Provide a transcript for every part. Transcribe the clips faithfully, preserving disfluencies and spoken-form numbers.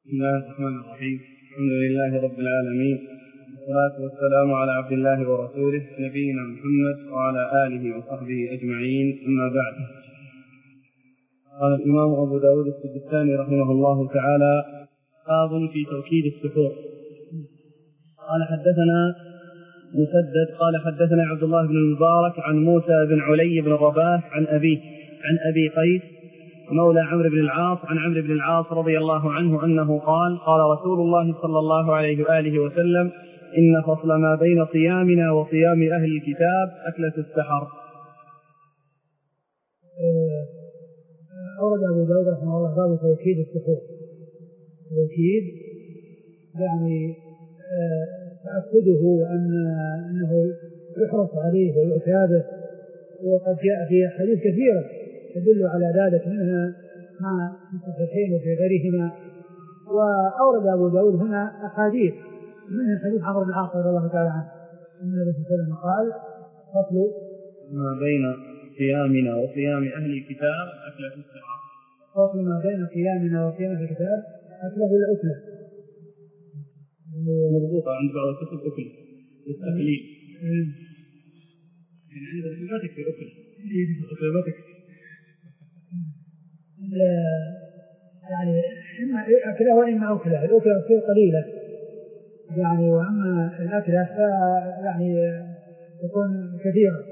بسم الله الرحمن الرحيم. الحمد لله رب العالمين، والصلاة والسلام على عبد الله ورسوله نبينا محمد وعلى آله وصحبه أجمعين، أما بعد. قال الإمام أبو داود السجستاني رحمه الله تعالى: باب في توكيد السحور. قال حدثنا مسدد قال حدثنا عبد الله بن المبارك عن موسى بن علي بن رباح عن أبيه عن أبي قيس مولى عمرو بن العاص عن عمرو بن العاص رضي الله عنه أنه قال: قال رسول الله صلى الله عليه وآله وسلم: إن فصل ما بين صيامنا وصيام أهل الكتاب أكلة السحر. أورد أبو داود رحمه الله باب توكيد السحور. توكيد يعني تأكده وأن أنه يحرص عليه ويعتاده، وقد جاء في حديث كثيرة تدل على ذلك، منها ما في الصحيحين وفي غيرهما. وأورد أبو داود هنا أحاديث، منها حديث عمرو بن العاص رضي الله تعالى عنه أن النبي صلى الله عليه وسلم قال: فصل ما بين صيامنا وصيام أهل الكتاب أكلة السحر. فصل ما بين صيامنا وصيام أهل الكتاب أكله الأكلة. مضبوطة عند بعض الكتب أكل للتقليل، يعني عند الكتاب تكفي أكل أكل ما تكفي، يعني إما أكله وإما أكله. الأكلة تصير قليلة يعني، وأما الأكلة يعني تكون كثيرة.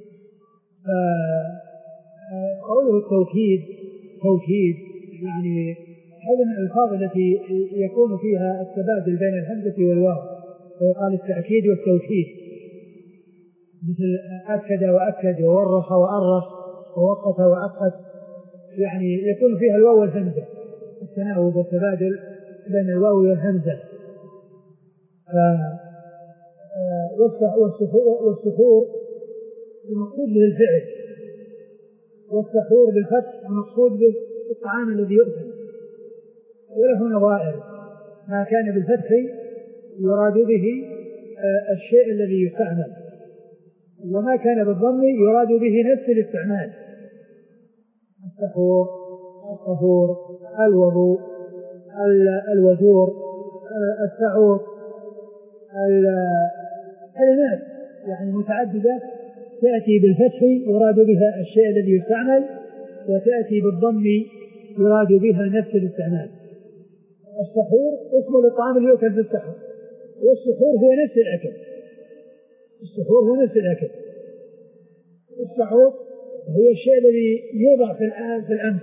قوله التوكيد توكيد يعني هذا من الألفاظ التي يكون فيها التبادل بين الهمزة والواو، فيقال التأكيد والتوكيد، مثل أكد وأكد وورخ وأرخ ووقت وأقت، يعني يكون فيها الواو والهمزة، التناوب والتبادل بين الواو والهمزة. والسحور المقصود به الفعل، والسحور بالفتح المقصود به الطعام الذي يؤكل، وله نظائر. ما كان بالفتح يراد به الشيء الذي يستعمل، وما كان بالضم يراد به نفس الاستعمال: السحور، الطهور، الوضوء، الوجور، السعور، الكلمات يعني متعددة تأتي بالفتح يراد بها الشيء الذي يستعمل، وتأتي بالضم يراد بها نفس الاستعمال. السحور اسم للطعام اللي يؤكل في السحر، والسحور هو نفس الأكل. السحور هو نفس الأكل. السحور هو الشيء الذي يوضع في في الأنف،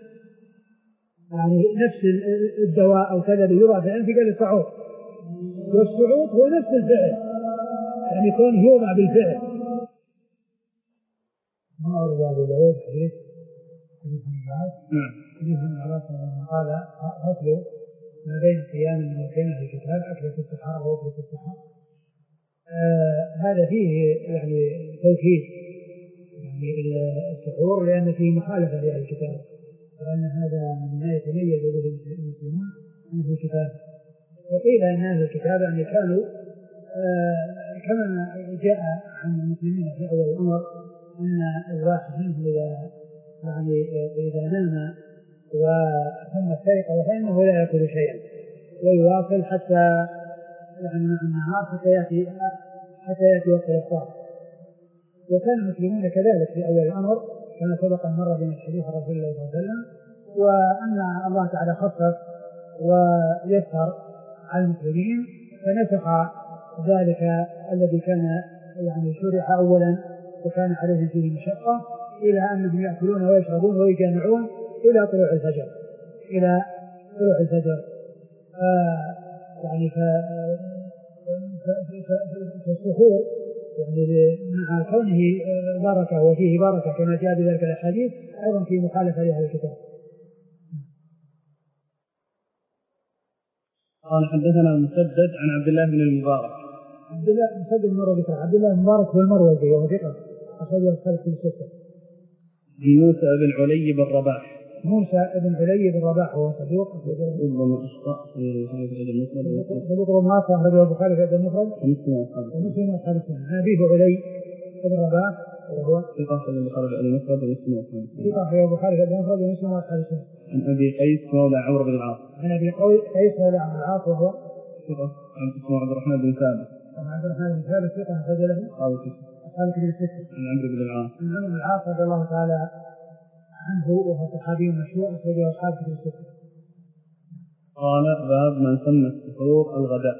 يعني نفس الدواء أو كذا اللي يوضع في الأنف قال السحور. والسعود هو نفس الفعل، يعني يكون يوضع بالفعل. ما أرد أبو داود حديث حديث الناس حديث الناس قال: فصل ما بين صيام وصيام في الكتاب أكلة السحر وأكلة السحر. آه هذا فيه يعني توكيد يعني السحور، لأن فيه مخالفة لأهل الكتاب، وأن هذا ما يتميز به المسلمون من أهل الكتاب. وقيل أن أهل الكتاب يعني كانوا آه كما جاء عن المسلمين في أول الأمر أن الواحد منهم إذا يعني إذا نام وثم استيقظ فإنه لا يأكل شيئا ويواصل حتى يعني مع النهار حتى يأتي حتى يأتي وقت الإفطار. وكان المسلمون كذلك في أول الأمر كما سبق مرة من الحديث عن رسول الله صلى الله عليه وسلم، وأن الله تعالى خفف ويسر على المسلمين فنسخ ذلك الذي كان يعني شرع أولا وكان عليه فيه مشقة، إلى أنهم يأكلون ويشربون ويجامعون إلى طلوع الفجر إلى طلوع الفجر آه يعني فالسحور يعني مع كونه بركة وفيه بركة كما جاء بذلك الحديث أيضا في مخالفة لأهل الكتاب. قال حدثنا مسدد عن عبد الله بن المبارك. عبد الله مسدد المروزي عبد الله المبارك هو المروزي وهو ثقة أخرج الخلق في الستة. موسى بن علي بن رباح. موسى بن علي بن رباح وهو صدوق ربما أخطأ في هذا المفرد. صدوق ربما أخرج البخاري في هذا المفرد ومسلم وأصحاب السنن. عن أبيه علي بن رباح وهو ثقة أخرجه البخاري المفرد ومسلم وأصحاب السنن. ثقة أخرجه البخاري المفرد ومسلم وأصحاب السنن. عن أبي قيس مولى عمرو بن العاص. عن أبي قيس مولى عمرو بن العاص وهو ثقة اسمه عبد الرحمن بن ثابت. عبد الرحمن بن ثابت ثقة أخرج له أصحاب الكتب. أصحاب الكتب الستة. عن عمرو بن العاص. عن عمرو بن العاص رضي الله تعالى عنه وهو صحابي مشهور أخرجه أصحاب الكتب الستة. قال باب من سمى السحور الغداء.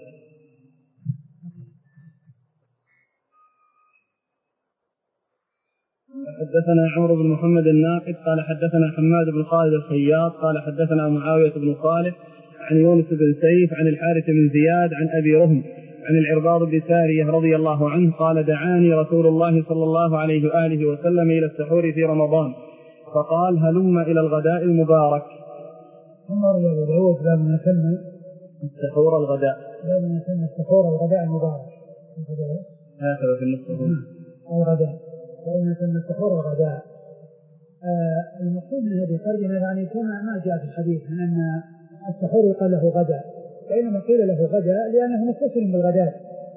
حدثنا عمرو بن محمد الناقد قال حدثنا حماد بن خالد الخياط قال حدثنا معاوية بن صالح عن يونس بن سيف عن الحارث بن زياد عن أبي رهم عن العرباض بن سارية رضي الله عنه قال دعاني رسول الله صلى الله عليه وآله وسلم إلى السحور في رمضان فقال هلم إلى الغداء المبارك. ثم روى أبو داود باب من سمى السحور الغداء. باب من سمى السحور الغداء المبارك. هكذا في النص الغداء. باب من سمى السحور الغداء. آه المقصود من هذه الترجمة يعني كما ما جاء في الحديث من أن السحور يقال له غداء، فإنما قيل له غداء لأنه متصل بالغداء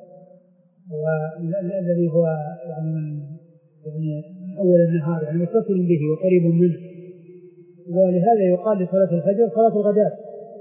والذي هو يعني من يعني أول النهار يعني متصل به وقريب منه، ولهذا يقال لصلاة الفجر صلاة الغداء.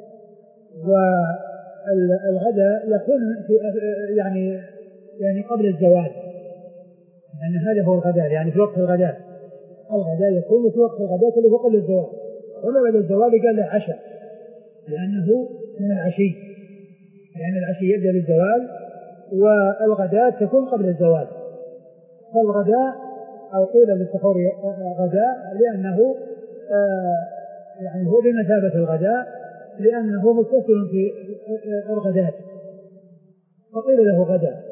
والغداء يكون في يعني يعني قبل الزوال، لأن يعني هذا هو الغداء يعني في وقت الغداء. الغداء يكون في وقت الغداء اللي هو قبل الزوال، وما بعد الزوال قال له عشاء لأنه من العشي، لأن يعني العشي يبدأ بالزوال والغداء تكون قبل الزوال. فالغداء أو قيل للسحور غداء لأنه آه يعني هو بمثابة الغداء لأنه متصل في الغداء فقيل له غداء.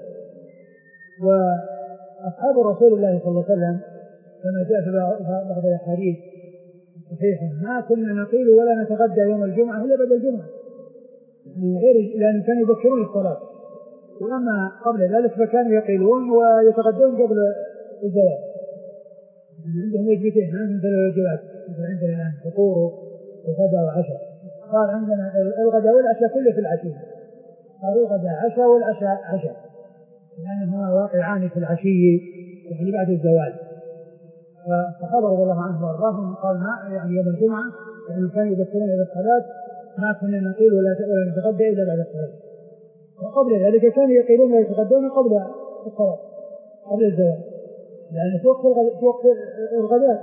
وأصحاب رسول الله صلى الله عليه وسلم كما جاء في بعض الأحاديث صحيحة ما كنا نقيل ولا نتغدى يوم الجمعة إلا بعد الجمعة من غير لأن كانوا يبكرون الصلاة، وأما قبل ذلك فكانوا يقيلون ويتغدون قبل الزواج. يعني عندهم وجبتين ما مثل الوجبات مثل عندنا الآن فطور وغداء وعشاء، قال عندنا الغداء والعشاء كله في العشي، قالوا الغداء عشاء والعشاء عشاء لأنهما واقعان في العشي يعني بعد الزواج. فالصحابة رضي الله عنهم وارضاهم قال ما يعني يوم الجمعة يعني كانوا يبكرون إلى الصلاة ما كنا نقيل ولا ولا نتغدى إلا بعد الصلاة، وقبل ذلك كانوا يقيلون ويتغدون قبل الصلاة قبل الزواج لأن في وقت في وقت الغداء.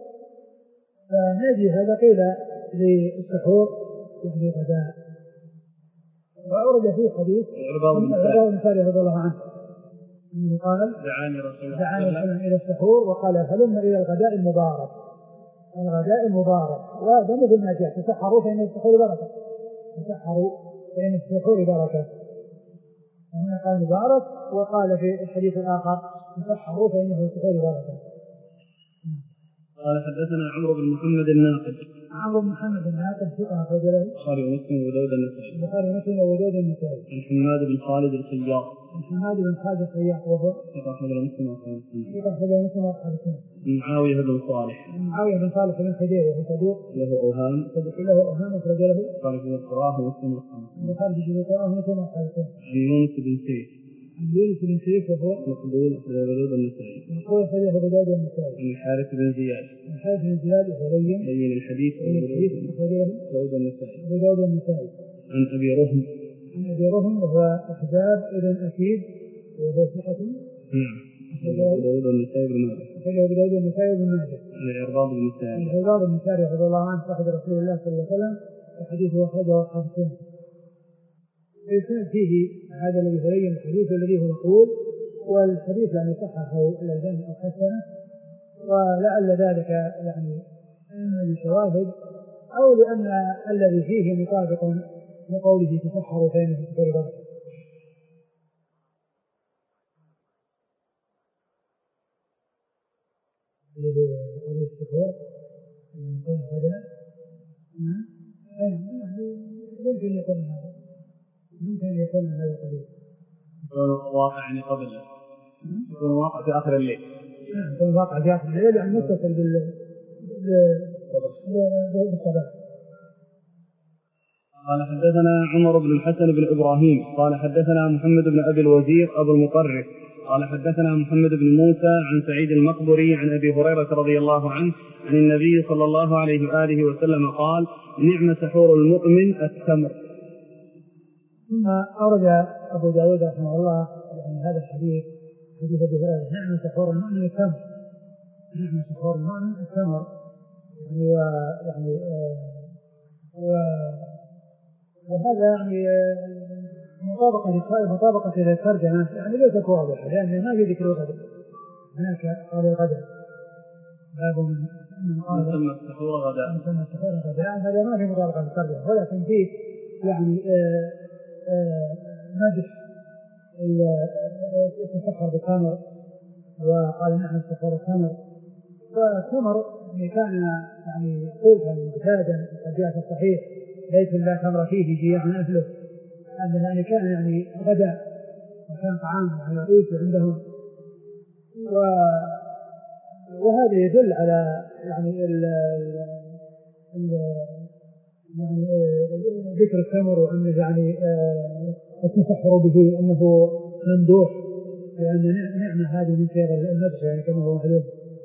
فنجي هذا قيل للسحور يعني غداء. وأورد فيه حديث عرباض بن سارية رضي الله عنه أنه قال دعاني رسول الله دعاني إلى السحور وقال هلم إلى الغداء المبارك. الغداء المبارك وهذا مثل ما جاء تسحروا فإن السحور بركة، تسحروا فإن السحور بركة. هنا قال مبارك وقال في الحديث الآخر تسحروا فإنه السحور بركة. قال حدثنا عمرو بن محمد الناقد. عمرو بن محمد الناقد ثقة أخرج له البخاري ومسلم وأبو داود النسائي. البخاري ومسلم وأبو داود النسائي. عن حماد بن خالد الخياط. عن حماد بن خالد الخياط وهو ثقة أخرج له مسلم وأصحاب السنن. ثقة أخرج له مسلم وأصحاب السنن. معاوية بن صالح. معاوية بن صالح بن خدير وهو صدوق له أوهام. صدوق له أوهام أخرج له البخاري في القراءة ومسلم وأصحاب السنن. البخاري في القراءة ومسلم وأصحاب السنن. عن يونس بن سيف. عن يونس بن سيف وهو مقبول أخرج أبو داود النسائي. مقبول أخرج أبو داود النسائي. عن الحارث بن زياد. الحارث بن زياد وهو لين لين الحديث أخرج له داود النسائي. أبو داود النسائي. عن أبي رهم. عن أبي رهم وهو أحزاب ابن أكيد وهو ثقة. نعم. أبو داود النسائي بن ماجه. أخرج أبو داود النسائي بن ماجه. عن العرباض بن سارية. العرباض بن سارية رضي الله عنه صاحب رسول الله صلى الله عليه وسلم وحديثه أخرجه أصحاب السنة. ويسند فيه هذا الذي يبين الحديث والذي هو مقبول، والحديث يعني صححه الألباني أو حسنه، ولعل ذلك يعني إما لشواهد أو لأن الذي فيه مطابق لقوله تسحروا فإنه السحور بركة. لقوله السحور من يكون غدا يمكن يكون من هذا يمكن يكون من هذا القبيل. يكون واقع يعني قبل يكون واقع في آخر الليل. نعم يكون واقع في آخر الليل يعني متصل بال بالصلاة. قال حدثنا عمر بن الحسن بن إبراهيم قال حدثنا محمد بن أبي الوزير أبو المطرف قال حدثنا محمد بن موسى عن سعيد المقبري عن أبي هريرة رضي الله عنه عن النبي صلى الله عليه وآله وسلم قال نعم سحور المؤمن التمر. ثم أورد أبو داود رحمه الله يعني هذا الحديث حديث أبي هريرة نعم سحور المؤمن التمر، نعم سحور المؤمن التمر يعني ويعني آه وهذا يعني مطابقة مطابقة للترجمة يعني ليست واضحة لأن ما في ذكر الغدر، هناك قال الغدر باب من قال مسمى السحور غداء مسمى السحور غداء، هذا ما في مطابقة للترجمة، ولكن فيه يعني آه آه مدح التسحر بالتمر وقال نحن سحور التمر، والتمر كان يعني خلفا معتادا قد جاء في الصحيح ليس لا تمر فيه جياع أهله، هذا يعني كان يعني غدا وكان طعام رئيس عندهم، وهذا يدل على يعني ال ال يعني ذكر التمر وأن يعني التسحر به أنه ممدوح، لأن نعمة هذه من خير المدح يعني كما هو معلوم.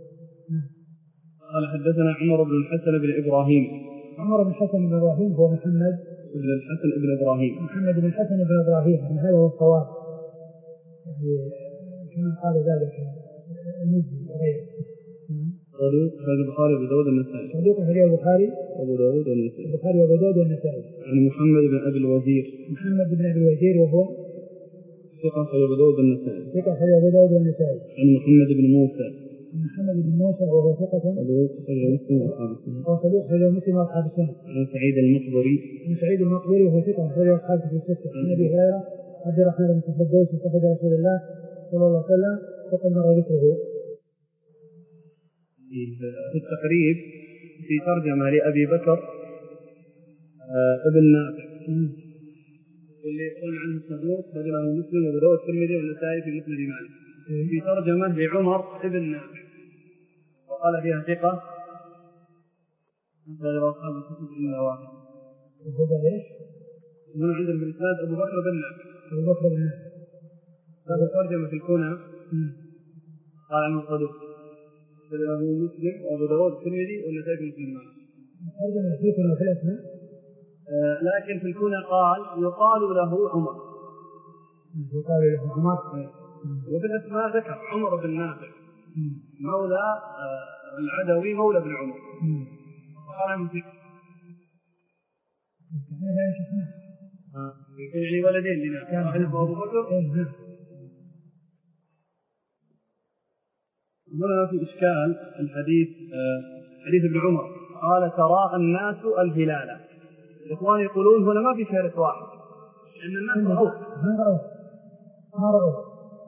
قال حدثنا عمر بن الحسن بن إبراهيم. عمر بن الحسن بن إبراهيم هو محمد بن الحسن بن إبراهيم محمد بن الحسن بن إبراهيم يعني هذا هو الصواب يعني كما قال ذلك المزي وغيره. قالوا هذا البخاري وأبو داود والنسائي. صدوق في البخاري وأبو داود والنسائي. البخاري وأبو داود والنسائي. عن محمد بن أبي الوزير. محمد بن أبي الوزير وهو ثقة في أبو داود والنسائي. ثقة في أبو داود والنسائي. عن محمد بن موسى. محمد بن موسى وهو ثقة. صدوق في مسلم وأصحاب السنة. وصدوق في مسلم وأصحاب السنة. عن سعيد المقبري. عن سعيد المقبري وهو ثقة في أصحاب الستة. عن أبي هريرة عبد الرحمن بن صخر الدوسي صحابي رسول الله صلى الله عليه وسلم وقد مر ذكره. في التقريب في ترجمة لأبي بكر ابن نافع واللي يقول عنه الصدوق رجله مسلم وأبو داود والترمذي والنسائي في مسند مالك. في ترجمة لعمر ابن نافع وقال فيها ثقة مثل أصحاب الكتب إلا واحد. وهذا ليش؟ هنا عندنا في الإسناد أبو بكر بن نافع. أبو بكر بن نافع. هذا ترجمة في الكنى قال عنه الصدوق رجله مسلم وأبو داود والترمذي والنسائي في مسند مالك. ترجمة في الكنى وفي الأسماء. آه لكن في الكنى قال يقال له عمر. يقال له عمر. وفي الأسماء ذكر عمر بن نافع مولى آه العدوي مولى بن عمر. وقال عنه ثقة. يعني ولدين لنا واحد أبو بكر. هنا في إشكال الحديث آه حديث ابن عمر قال تراءى الناس الهلال. الإخوان يقولون هنا ما في شهر واحد لأن الناس رأوه ما رأوه ما رأوه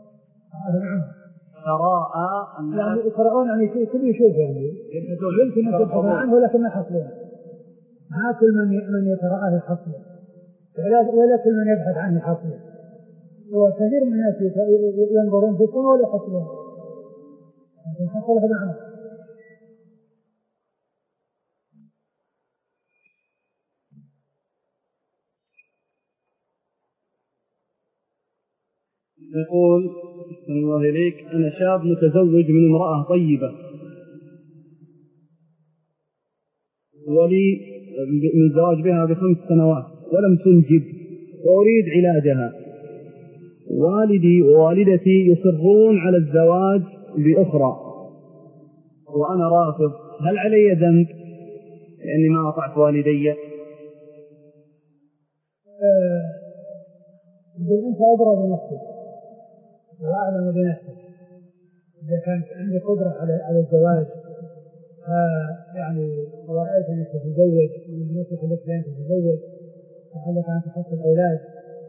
تراءى الناس يعني يقرؤون يعني كل كل يشوف يعني يمكن أن يبحثون عنه ولكن ما يحصلونه، ما كل من من يترآه يحصله ولا ولا كل من يبحث عنه يحصله، وكثير من الناس ينظرون في السماء ولا يحصلونه لكن حصله ابن عمر. يقول أحسن الله إليك أنا شاب متزوج من امرأة طيبة ولي من الزواج بها بخمس سنوات ولم تنجب وأريد علاجها. والدي ووالدتي يصرون على الزواج بأخرى وأنا رافض، هل علي ذنب لأني ما أطعت والدي؟ أه أنت أدرى بنفسك وأعلم بنفسك، إذا كانت عندك قدرة على على الزواج يعني ورأيت أنك تتزوج والنصح لك لأن تتزوج وحلك أن تحصل أولاد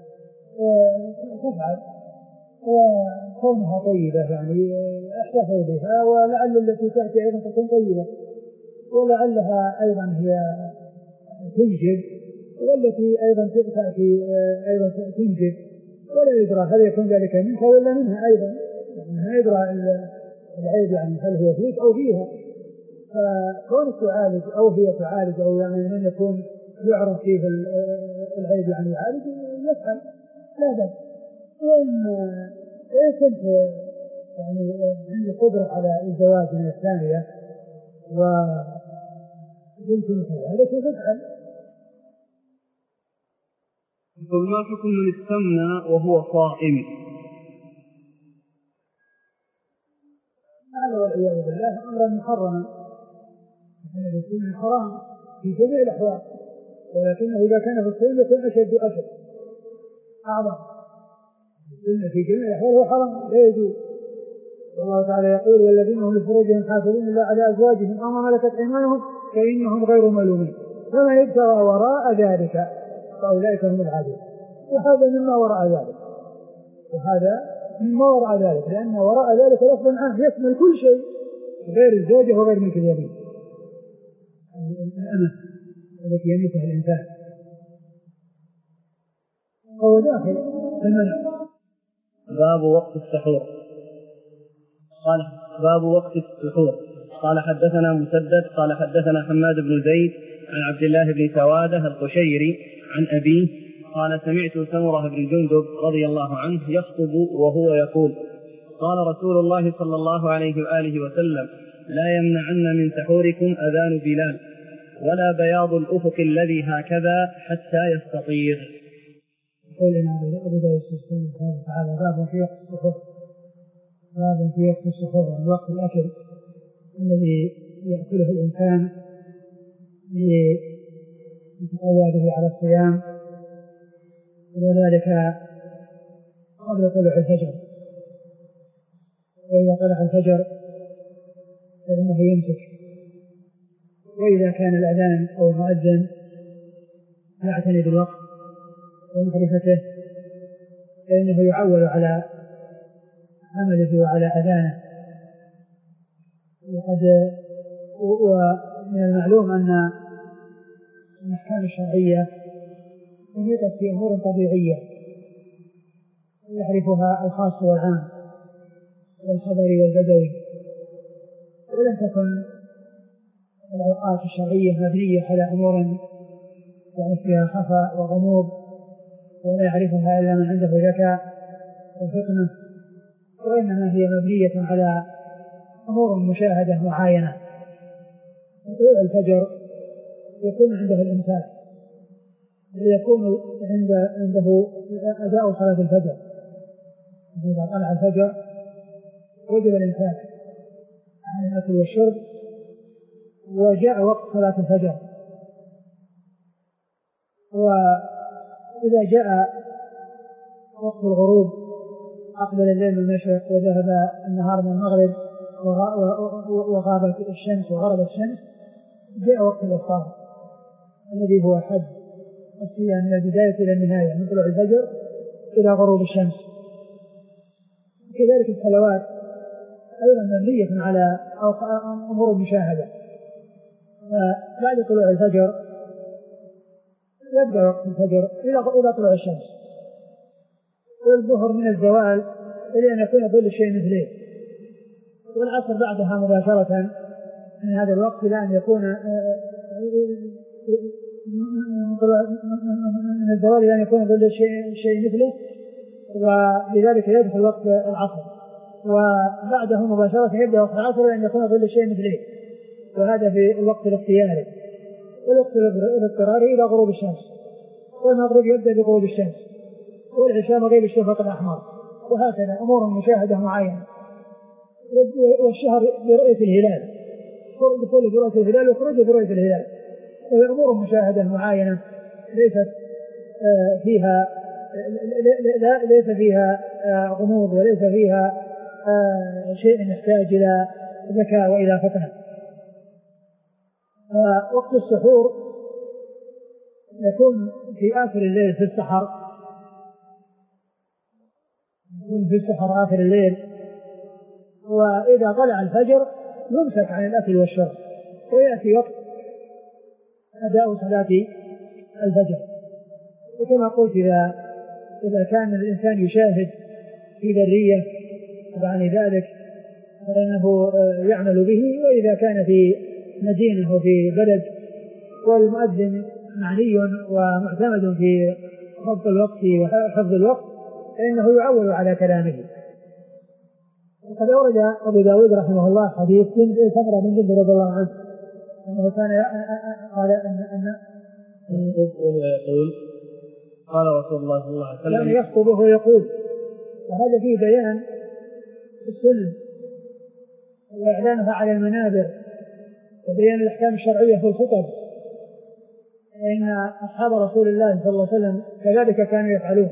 تفعل، وكونها طيبة يعني احتفظ بها ولعل التي تأتي أيضا تكون طيبة ولعلها أيضا هي تنجب والتي أيضا تأتي أيضا تنجب ولا يدرى هل يكون ذلك منك ولا منها أيضا، يعني ما يدرى العيب يعني هل هو فيك أو فيها، فكونك تعالج أو هي تعالج أو يعني من يكون يعرف فيه العيب يعني يعالج يفعل لا بأس. وإن إيه كنت يعني عندي قدرة على الزواج من الثانية ويمكن كذلك فافعل. يقول ما حكم من استمنى وهو صائم؟ هذا والعياذ بالله أمرا محرما، لأن الاستمناء حرام في جميع الأحوال، ولكنه إذا كان في الصيام يكون أشد أشد أعظم. الاستمناء في جميع الأحوال هو حرام لا يجوز. والله تعالى يقول والذين هم لفروجهم حافظون إلا على أزواجهم أو ما ملكت أيمانهم فإنهم غير ملومين، فمن ابتغى وراء ذلك فأولئك هم العادون. وهذا مما وراء ذلك، وهذا مما وراء ذلك، لأن وراء ذلك لفظ عام يشمل كل شيء غير الزوجة وغير ملك اليمين، الأمة التي يملكها الإنسان، فهو داخل في المنع. باب وقت السحور. قال باب وقت السحور. قال حدثنا مسدد قال حدثنا حماد بن زيد عن عبد الله بن سواده القشيري عن أبيه قال سمعت سمرة بن جندب رضي الله عنه يخطب وهو يقول قال رسول الله صلى الله عليه وآله وسلم لا يمنعن من سحوركم أذان بلال ولا بياض الأفق الذي هكذا حتى يستطير. يقول لنا أبو داود السيستاني رحمه الله تعالى باب في وقت السحور، باب في وقت السحور يعني وقت الأكل الذي يأكله الإنسان ليتقوى به على الصيام، وذلك قبل طلوع الفجر. وإذا طلع الفجر فإنه يمسك، وإذا كان الأذان أو المؤذن يعتني بالوقت ومعرفته فإنه يعول على عمله وعلى أذانه. وقد ومن المعلوم أن الأحكام الشرعية تنيطت في أمور طبيعية يعرفها الخاص والعام والحضري والبدوي، ولم تكن الأوقات الشرعية مبنية على أمور يعني فيها خفاء وغموض ولا يعرفها إلا من عنده ذكاء وفطنة، وإنما هي مبنية على أمور مشاهدة معاينة. طلوع الفجر يكون عنده الإمساك، ويكون عند عنده أداء صلاة الفجر. إذا طلع الفجر وجب الإمساك عن الأكل والشرب، وجاء وقت صلاة الفجر. وإذا جاء وقت الغروب أقبل الليل من المشرق وذهب النهار من المغرب وغابت الشمس وغربت الشمس، جاء وقت الإفطار الذي هو حد الصيام من البداية إلى النهاية من طلوع الفجر إلى غروب الشمس. كذلك الصلوات أيضا مبنية على أمور المشاهدة. بعد طلوع الفجر يبدأ وقت الفجر إلى طلوع الشمس، والظهر من الزوال إلى أن يكون ظل الشيء مثله، والعصر بعدها مباشرة من هذا الوقت إلى أن يكون من الزوال إلى أن يكون ظل الشيء مثله، ولذلك يدخل وقت العصر، وبعده مباشرة يبدأ وقت العصر إلى أن يكون ظل الشيء مثله، وهذا في الوقت الاختياري. والوقت الاضطراري إلى غروب الشمس، والمغرب يبدأ بغروب الشمس، والعشاء مغيب الشفق الأحمر، وهكذا أمور مشاهدة معينة. والشهر برؤية الهلال، دخول برؤية الهلال وخروج برؤية الهلال، وهي أمور مشاهدة معينة ليست فيها لا ليس فيها غموض وليس فيها شيء يحتاج إلى ذكاء وإلى فطنة. وقت السحور يكون في آخر الليل في السحر، يكون في السحر آخر الليل، وإذا طلع الفجر يمسك عن الأكل والشرب، ويأتي وقت أداء صلاة الفجر. وكما قلت إذا إذا كان الإنسان يشاهد في برية عن ذلك فإنه يعمل به، وإذا كان في مدينة وفي بلد والمؤذن معني ومعتمد في ضبط الوقت وحفظ الوقت فإنه يعول على كلامه وقد أورد أبو داود رحمه الله حديث سمرة بن جندب رضي الله عنه أنه كان قال أن أن وهو يقول قال رسول الله صلى الله عليه وسلم كان يخطب وهو يقول، وهذا فيه بيان السنن وإعلانها على المنابر وبيان الأحكام الشرعية في الخطب، فإن أصحاب رسول الله صلى الله عليه وسلم كذلك كانوا يفعلون.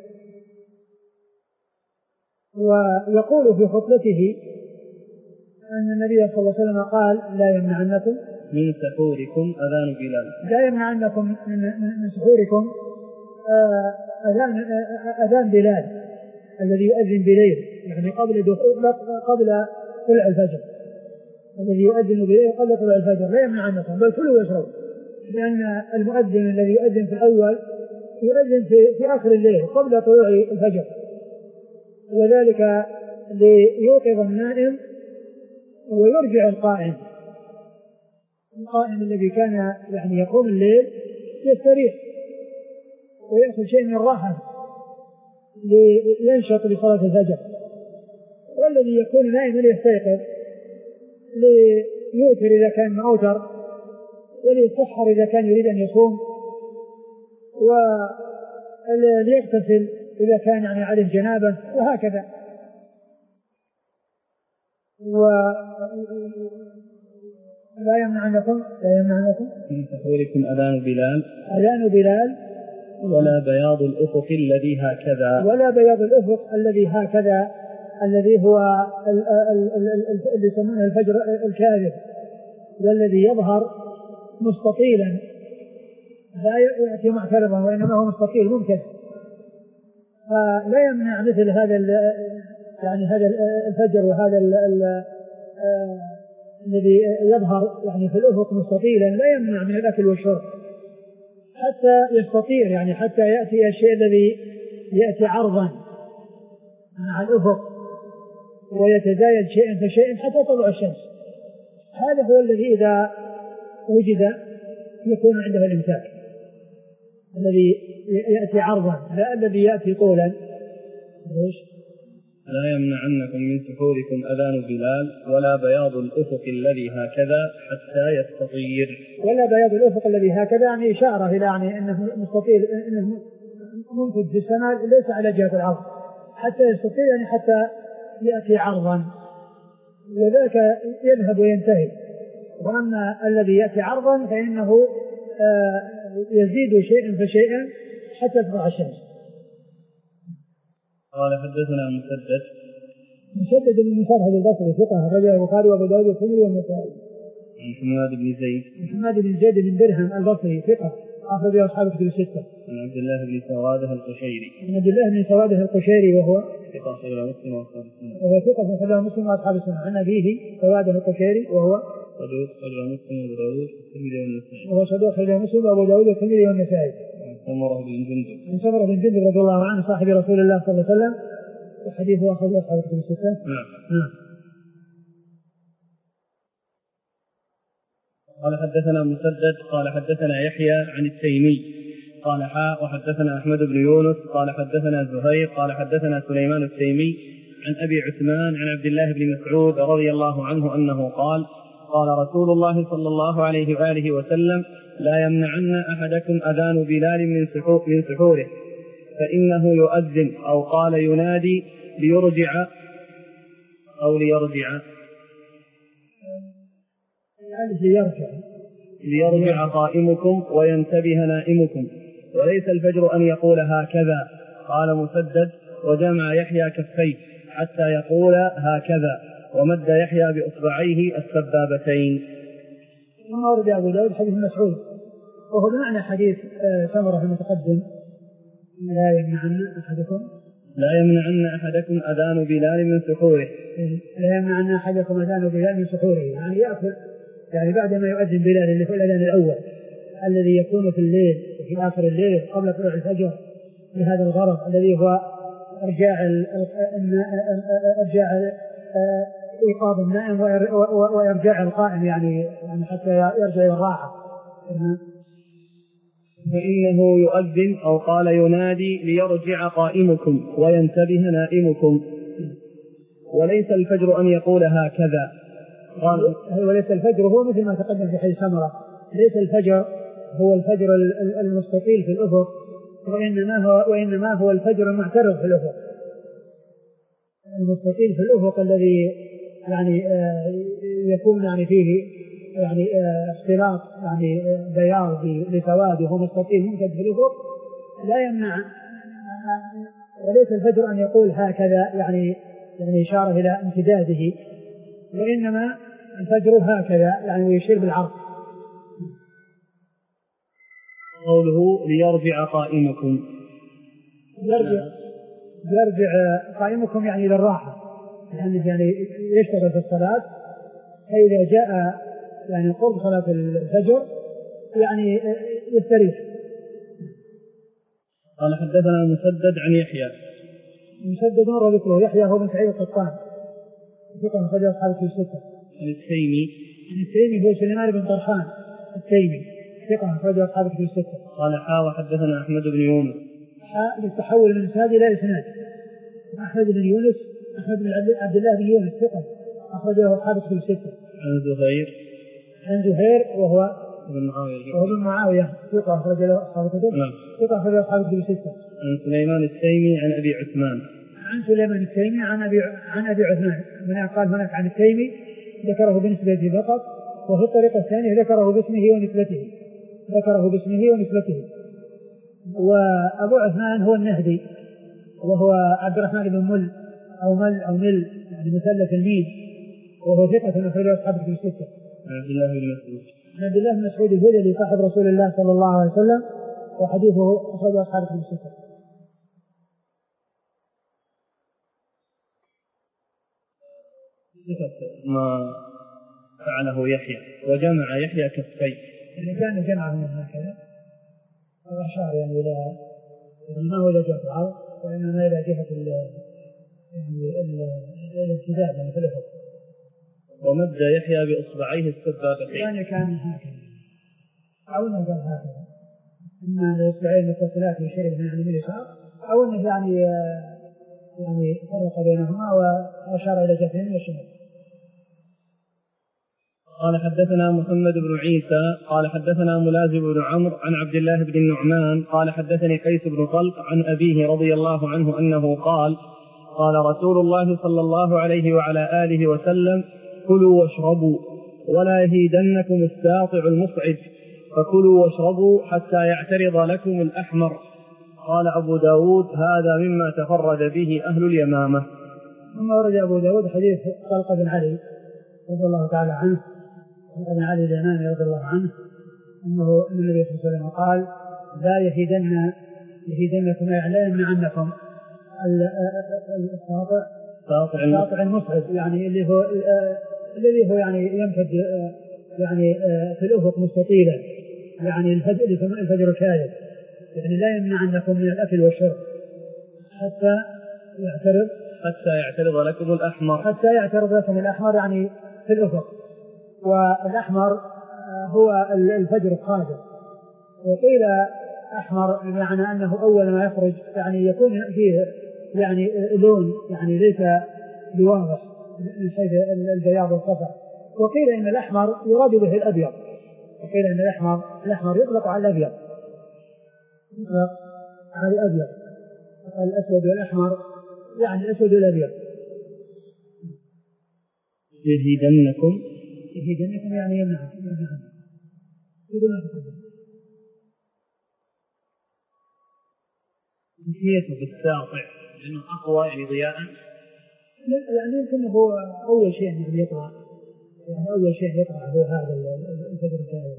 ويقول في خطبته أن النبي صلى الله عليه وسلم قال لا يمنعنكم من سحوركم أذان بلال، لا يمنعنكم من سحوركم أذان أذان بلال الذي يؤذن بليل، يعني قبل دخول قبل طلوع الفجر، الذي يؤذن بليل قبل طلوع الفجر لا يمنعنكم بل كلوا واشربوا، لأن المؤذن الذي يؤذن في الأول يؤذن في, في آخر الليل قبل طلوع الفجر، وذلك ليوقظ النائم ويرجع القائم. القائم الذي كان يعني يقوم الليل يستريح ويأخذ شيء من الراحة لينشط لصلاة الفجر، والذي يكون نائما يستيقظ ليوتر إذا كان مأوتر وليسحر إذا كان يريد أن يصوم وليغتسل إذا كان يعني عليه جنابه وهكذا. ولا يمنعنكم لا يمنعنكم من سحوركم أذان بلال أذان بلال ولا بياض الأفق الذي هكذا ولا بياض الأفق الذي هكذا الذي هو اللي يسمونه الفجر الكاذب، والذي يظهر مستطيلا لا يأتي معترضا وإنما هو مستطيل ممكن، فلا يمنع مثل هذا يعني هذا الفجر وهذا الذي يظهر يعني في الأفق مستطيلا لا يمنع من الأكل والشرب حتى يستطير، يعني حتى يأتي الشيء الذي يأتي عرضا مع الأفق ويتزايد شيئا فشيئا حتى تطلع الشمس. هذا هو الذي إذا وجد يكون عنده الإمساك، الذي يأتي عرضا لا الذي يأتي طولا. لا يمنعنكم من سحوركم أذان بلال ولا بياض الأفق الذي هكذا حتى يستطير. ولا بياض الأفق الذي هكذا يعني إشارة إلى يعني أنه مستطيل، أنه ممكن في السماء ليس على جهة العرض حتى يستطير، يعني حتى يأتي عرضا وذلك يذهب وينتهي. وأما الذي يأتي عرضا فإنه يزيد شيئا فشيئا حتى تطلع الشمس. قال حدثنا مسدد مسدد بن مسرهد البصري ثقة رجع البخاري وابو داود والترمذي والنسائي. عن حماد بن زيد محمد بن زيد بن درهم البصري ثقة أخرج أصحاب كتب الستة. عن عبد الله بن سواده القشيري عن عبد الله بن سواده القشيري وهو ثقة أخرج مسلم وأصحاب السنة وهو ثقة أخرج مسلم وأصحاب السنة. عن أبيه سواده القشيري وهو صدوق أخرج مسلم وأبو داود والترمذي والنسائي. وهو صدوق أخرج مسلم وأبو داود والترمذي والنسائي. سمرة بن جندب عن سمرة بن جندب رضي الله عنه صاحب رسول الله صلى الله عليه وسلم وحديثه أخرج أصحاب الكتب الستة. نعم. نعم. قال حدثنا مسدد قال حدثنا يحيى عن التيمي قال حاء وحدثنا أحمد بن يونس قال حدثنا زهير قال حدثنا سليمان التيمي عن أبي عثمان عن عبد الله بن مسعود رضي الله عنه أنه قال قال رسول الله صلى الله عليه وآله وسلم لا يمنعن أحدكم أذان بلال من سحوره فإنه يؤذن أو قال ينادي ليرجع أو ليرجع ليرجع ليرجع قائمكم وينتبه نائمكم، وليس الفجر أن يقول هكذا. قال مسدد وجمع يحيى كفيه حتى يقول هكذا ومد يحيى بإصبعيه السبابتين. ثم ورد أبو داود حديث مسعود وهو بمعنى حديث سمرة المتقدم لا يمنعن أحدكم لا يمنعن أحدكم أذان بلال من سحوره لا يمنعن أحدكم أذان بلال من سحوره، يعني يأكل يعني بعد ما يؤذن بلال اللي في الأذان الأول الذي يكون في الليل وفي آخر الليل قبل طلوع الفجر لهذا الغرض الذي هو إرجاع إرجاع إيقاظ النائم وإرجاع القائم، يعني يعني حتى يرجع الراحة. فإنه يؤذن أو قال ينادي ليرجع قائمكم وينتبه نائمكم، وليس الفجر أن يقول هكذا. قال وليس الفجر هو مثل ما تقدم في حديث سمرة، ليس الفجر هو الفجر المستطيل في الأفق، وإنما هو, وإنما هو الفجر المعترض في الأفق. المستطيل في الأفق الذي يعني يكون يعني فيه يعني اختلاط يعني بياض لسواد وهو مستطيل ممتد في الأفق لا يمنع. وليس الفجر أن يقول هكذا يعني يعني إشارة إلى امتداده، وإنما الفجر هكذا يعني يشير بالعرض. قوله ليرجع قائمكم، يرجع يرجع قائمكم يعني للراحة، يعني يعني يشتغل في الصلاة، فإذا جاء يعني قرب صلاة الفجر يعني يستريح. قال حدثنا مسدد عن يحيى. مسدد مر ذكره، يحيى هو بن سعيد القطان ثقة أخرج أصحاب في الستة. التيمي التيمي هو سليمان بن طرخان التيمي ثقة أخرج أصحاب في الستة. قال حا وحدثنا أحمد بن يونس. حا للتحول من إسناد إلى إسناد. أحمد بن يونس أحمد بن عبد الله بن يونس ثقة أخرجه أصحاب في الستة. عن زهير عن زهير وهو ابن معاوية وهو ابن معاوية ثقة أخرج له أصحاب الكتب. ثقة أخرج أصحاب في الستة. عن سليمان التيمي عن أبي عثمان. عن سليمان التيمي عن أبي عن أبي عثمان. من قال هناك عن التيمي ذكره بنسبته فقط، وفي الطريقة الثانية ذكره باسمه ونسبته ذكره باسمه ونسبته. وأبو عثمان هو النهدي وهو عبد الرحمن بن مل أو مل أو مل يعني مثلث الميم، وهو ثقة أخرج أصحاب في الستة. عبد الله بن مسعود. عبد الله بن مسعود الهذلي صاحب رسول الله صلى الله عليه وسلم، وحديثه أخرج أصحاب في الستة. ما فعله يحيى وجمع يحيى كفيه، يعني كان جمعه من هكذا وأشار يعني إلى ما هو إلى جهة العرض وإنما إلى جهة يعني الامتداد يعني في الأفق. ومد يحيى بإصبعيه السبابتين، يعني كان هكذا أو أنه قال هكذا، إما الإصبعين المتصلات يشير بهن عن اليسار، أو أنه يعني يعني فرق بينهما وأشار إلى جهتين والشمال. قال حدثنا محمد بن عيسى قال حدثنا ملازم بن عمرو عن عبد الله بن النعمان قال حدثني قيس بن طلق عن أبيه رضي الله عنه أنه قال قال رسول الله صلى الله عليه وعلى آله وسلم كلوا واشربوا ولا يهيدنكم الساطع المصعد، فكلوا واشربوا حتى يعترض لكم الأحمر. قال أبو داود هذا مما تفرد به أهل اليمامة. ثم ورد أبو داود حديث طلق بن علي رضي الله تعالى عنه بن علي اليمامي رضي الله عنه أنه النبي صلى الله عليه وسلم قال لا يهيدن يهيدنكم لا يمنعنكم الساطع الساطع المصعد، يعني اللي هو الذي هو يعني يمتد يعني في الأفق مستطيلا، يعني الفجر يسمى الفجر الكاذب، يعني لا يمنعنكم من الأكل والشرب حتى يعترض حتى يعترض لكم الأحمر حتى يعترض لكم الأحمر يعني في الأفق. والأحمر هو الفجر القادم، وقيل أحمر بمعنى أنه أول ما يخرج يعني يكون فيه يعني لون يعني ليس بواضح من حيث البياض والصفر، وقيل إن الأحمر يراد به الأبيض، وقيل إن الأحمر الأحمر يطلق على الأبيض يطلق على الأبيض، الأسود والأحمر يعني الأسود والأبيض. يهيدنكم يهيدنكم يعني يمنعكم يمنعكم بدون ما تقدم. تسميته بالساطع لأنه أقوى يعني ضياء، يعني يمكن هو أول شيء يعني يطلع يعني أول شيء يطلع هو هذا الفجر الكاذب.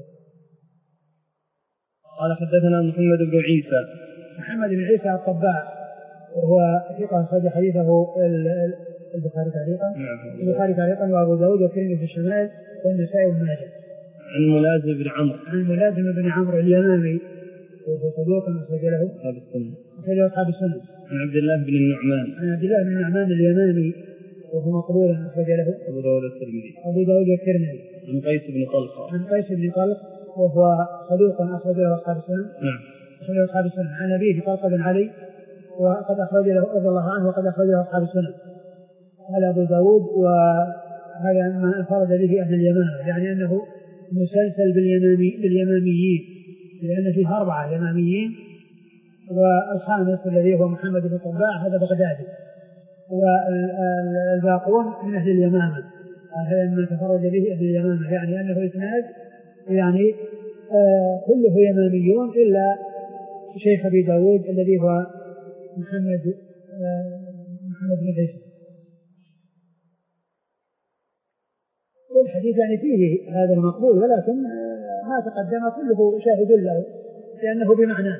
قال حدثنا محمد بن عيسى محمد بن عيسى الطباع وهو ثقة أخرج حديثه البخاري تعليقا البخاري تعليقا وأبو داود والترمذي في الشمال والنسائي وابن ماجه. عن ملازم بن عمرو عن ملازم بن عمرو اليمامي وهو صدوق أخرج له أصحاب السنة أخرج أصحاب السنة. عن عبد الله بن النعمان عن عبد الله بن النعمان اليمامي وهو مقبول أخرج له أبو داود والترمذي أبو داود والترمذي. عن قيس بن طلق عن قيس بن طلق وهو صدوق أخرج له أصحاب السنة. نعم أخرج له أصحاب السنة. عن أبيه طلق بن علي وقد أخرج له رضي الله عنه وقد أخرج له أصحاب السنة. قال أبو داود وهذا ما انفرد به أهل اليمامة، يعني أنه مسلسل باليمامي باليماميين، لأن فيه أربعة يماميين، والخامس الذي هو محمد بن طباع هذا بغدادي، والباقون من أهل اليمامة، هذا ما تفرد به أهل اليمامة، يعني أنه إسناد يعني آه كله يماميون إلا شيخ أبي داود الذي هو محمد آه محمد بن عيسى. والحديث يعني فيه هذا المقبول، ولكن ما تقدم كله شاهد له لأنه بمعنى.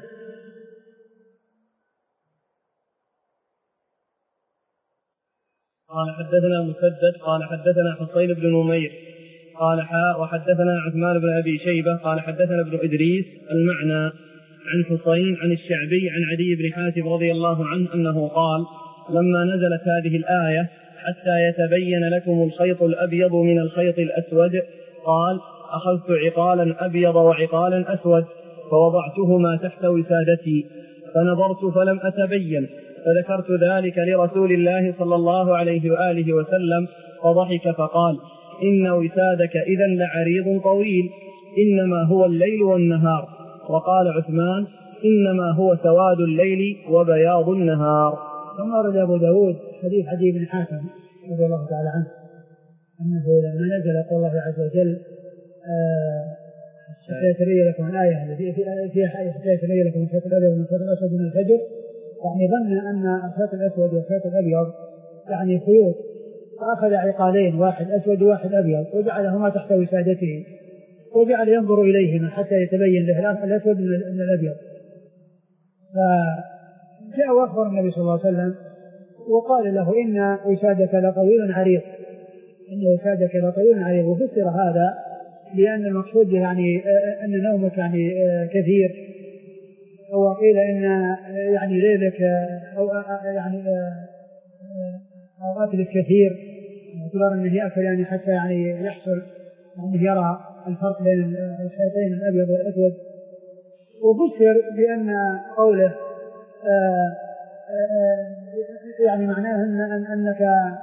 قال حدثنا مسدد قال حدثنا حصين بن نمير قال حاء وحدثنا عثمان بن أبي شيبة قال حدثنا ابن إدريس المعنى عن حصين عن الشعبي عن عدي بن حاتم رضي الله عنه أنه قال لما نزلت هذه الآية حتى يتبين لكم الخيط الأبيض من الخيط الأسود قال أخذت عقالا أبيض وعقالا أسود فوضعتهما تحت وسادتي فنظرت فلم أتبين فذكرت ذلك لرسول الله صلى الله عليه وآله وسلم فضحك فقال إن وسادك إذا لعريض طويل إنما هو الليل والنهار. وقال عثمان إنما هو سواد الليل وبياض النهار. ثم ورد أبو داود حديث عدي بن حاتم رضي الله تعالى عنه أنه لما نزل قول الله عز وجل حتى يتبين لكم الآية التي فيها حتى يتبين لكم الخيط الأبيض من الخيط الأسود من الفجر، يعني ظن أن الخيط الأسود والخيط الأبيض يعني خيوط، فأخذ عقالين واحد أسود وواحد أبيض وجعلهما تحت وسادته وجعل ينظر إليهما حتى يتبين له الأسود من الأبيض. فجاء وأخبر النبي صلى الله عليه وسلم وقال له إن وسادك لطويل عريض، إن وسادك لطويل عريض، وفسر هذا لأن المقصود يعني أن نومك يعني كثير، أو قيل إن يعني ليلك أو يعني أو أكلك كثير، اعتبار أنه يأكل يعني حتى يعني يحصل أنه يرى الفرق بين الخيطين الأبيض والأسود. وفسر بأن قوله آآ آآ يعني معناه أن أنك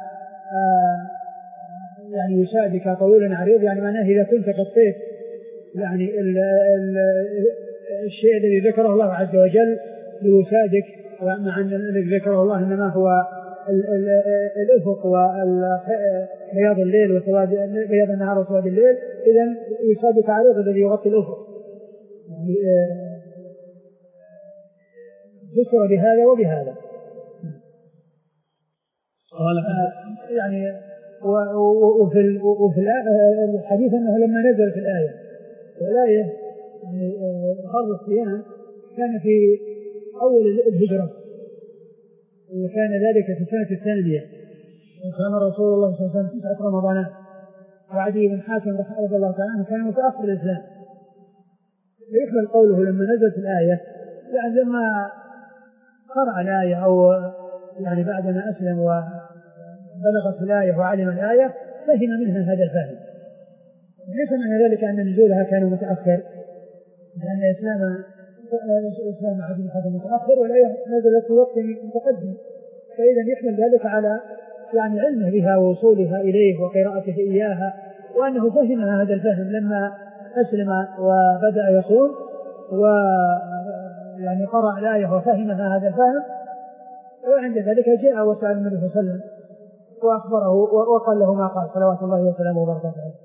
يعني وسادك طويل عريض، يعني معناه إذا كنت غطيت يعني ال ال الشيء الذي ذكره الله عز وجل لوسادك، ومع أن الذي ذكره الله إنما هو ال ال الأفق وبياض الليل وسواد بياض النهار وسواد الليل، إذن وسادك عريض الذي يغطي الأفق، يعني ذكر بهذا وبهذا. يعني وفي وفي الحديث أنه لما نزل في الآية والآية يعني فرض الصيام كان في أول الهجرة، وكان ذلك في السنة الثانية، وكان رسول الله صلى الله عليه وسلم تسعة رمضان، وعدي بن حاتم رضي الله تعالى عنه كان متأخر الإسلام. ويقبل قوله لما نزلت الآية، يعني لما قرأ الآية أو يعني بعدما أسلم وبلغت الآية وعلم الآية فهم منها هذا الفهم. ليس معنى ذلك أن نزولها كان متأخر، لأن إسلام إسلام عدي بن حاتم متأخر والآية نزلت في وقت متقدم، فإذا يحمل ذلك على يعني علمه بها ووصولها إليه وقراءته إياها، وأنه فهمها هذا الفهم لما أسلم وبدأ يصوم ويعني قرأ الآية وفهمها هذا الفهم، وعند ذلك جاء وسأل النبي صلى الله عليه وسلم وأخبره وقال له ما قال صلوات الله وسلامه وبركاته عليه.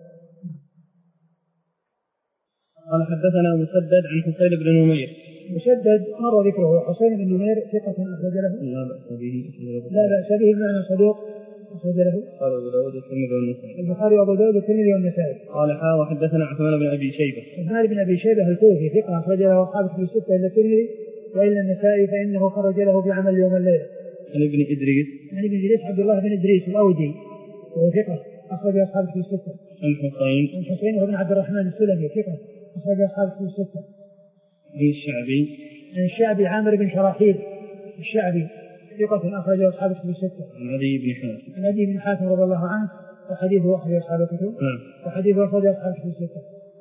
قال حدثنا مسدد عن حسين بن نمير. مسدد مر ذكره. حسين بن نمير ثقة أخرج له. لا بأس به. لا بأس به بمعنى صدوق أخرج له. قال أبو داود والترمذي والنسائي. البخاري وأبو داود والترمذي والنسائي. قال حا وحدثنا عثمان بن أبي شيبة. عثمان بن أبي شيبة الكوفي ثقة أخرج له أصحاب كتب الستة إلا الترمذي وإلا النسائي فإنه خرج له في عمل يوم الليلة. عن ابن إدريس. عن ابن إدريس عبد الله بن إدريس الأودي وهو ثقة أخرج أصحاب كتب الستة. عن حسين. عن حسين بن عبد الرحمن السلمي ثقة أخرج أصحاب كتب الستة. عن الشعبي. عن الشعبي عامر بن شراحيل الشعبي ثقة أخرج أصحاب كتب الستة. عن عدي بن حاتم. عن عدي بن حاتم رضي الله عنه وحديثه أخرج أصحاب الكتب. وحديثه أخرج أصحاب كتب الستة.